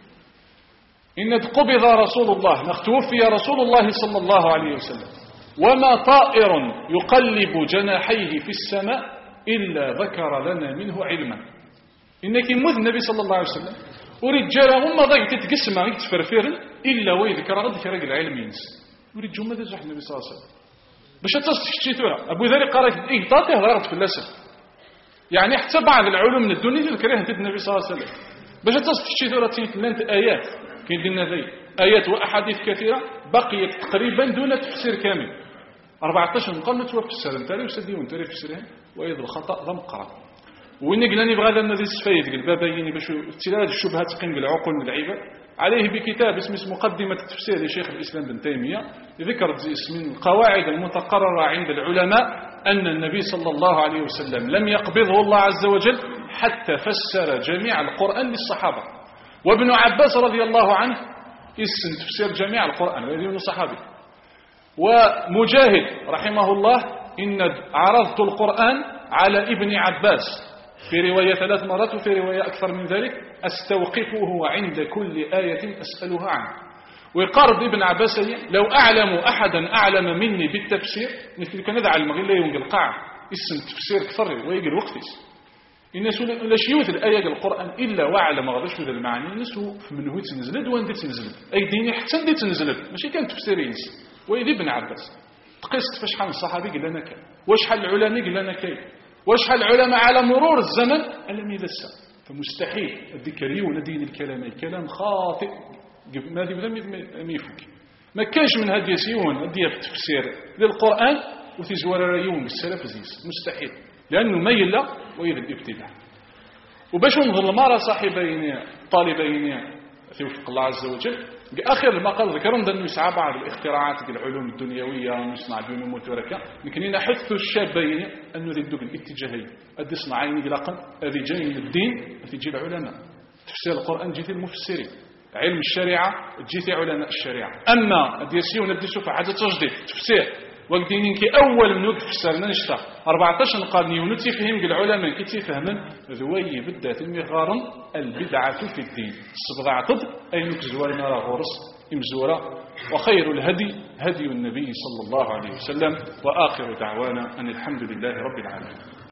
A: إن قبض رسول الله توفي رسول الله صلى الله عليه وسلم وما طائر يقلب جناحيه في السماء إلا ذكر لنا منه علما. إنك يموت النبي صلى الله عليه وسلم ورجاله هم ضيق تتقسم يتفرفرن إلا ويذكر العلم ينس ورجوا ماذا زح النبي صلى الله عليه وسلم باش تستشتي ثورة. أبو ذر قرأت إيطاته غيرت في اللسف يعني حتى بعض العلوم من الدنيا ذكرها النبي صلى الله عليه وسلم باش تستشتي ثورة تنت آيات كاين لنا ذي آيات وأحاديث كثيرة بقيت تقريبا دون تفسير كامل 14 مقام نتوفسر انت راه وسديون انت راه فسرها ويد الخطأ ذا مقرأ وين قلنا نبغى هذا الذي السفايد البابين باش تلاد الشبهات تقيم بالعقول من العباد عليه بكتاب اسمه مقدمة التفسير لشيخ الإسلام بن تيمية ذكر من القواعد المتقررة عند العلماء أن النبي صلى الله عليه وسلم لم يقبضه الله عز وجل حتى فسر جميع القرآن للصحابة. وابن عباس رضي الله عنه يسن تفسير جميع القرآن ويدين الصحابي. ومجاهد رحمه الله إن عرضت القرآن على ابن عباس في رواية 3 مرات وفي رواية أكثر من ذلك أستوقفه عند كل آية أسألها عنه. ويقارب ابن عباس لو أعلم أحدا أعلم مني بالتفسير مثل كان ندعى المغلة ينقل قاع اسم تفسير كثر ويقل وقتس الناس لا شيوث الآية القرآن إلا وعلم غضش ذا المعاني الناس من هو تنزلد وين دي تنزلد أي ديني حتى دي تنزلد ماشي كان تفسير ينس وإذا ابن عباس تقست فشحال الصحابي قال لنا كاين وشحال العلماء قال لنا كاين وشحال العلماء على مرور الزمن ألم يذسى. فمستحيل الذكريون دين الكلام كلام خاطئ ما دي ما يفك ما كانش من هذه سيون هذه في التفسير للقرآن وتزور يوم بالسلف زيس مستحيل لأنه ما يلا ويذ الابتداع. وباش نظل المرة صاحبين طالبين في وفق الله عز وجل آخر المقال ذكرهم أنه يسعى بعض الاختراعات العلوم الدنيوية ونصنع دون متوركة لكن نحث الشابين أنه ذي الدوق الاتجاهي أدي صنعين إغلاقا هذه جاي من الدين تجي العلماء تفسير القرآن جيت المفسرين علم الشريعة جيت علماء الشريعة. أما الديسيون الديسو فحاجة تجديد تفسير وقدينين كي أول من وقف فسرنا نشتا 14 قرن ونتي فهم العلماء كي تفهمن ذوي بدات المغارم البدعة في الدين الصبغة ضد أي نكزورنا راه غرس إمزورة. وخير الهدي هدي النبي صلى الله عليه وسلم وآخر دعوانا أن الحمد لله رب العالمين.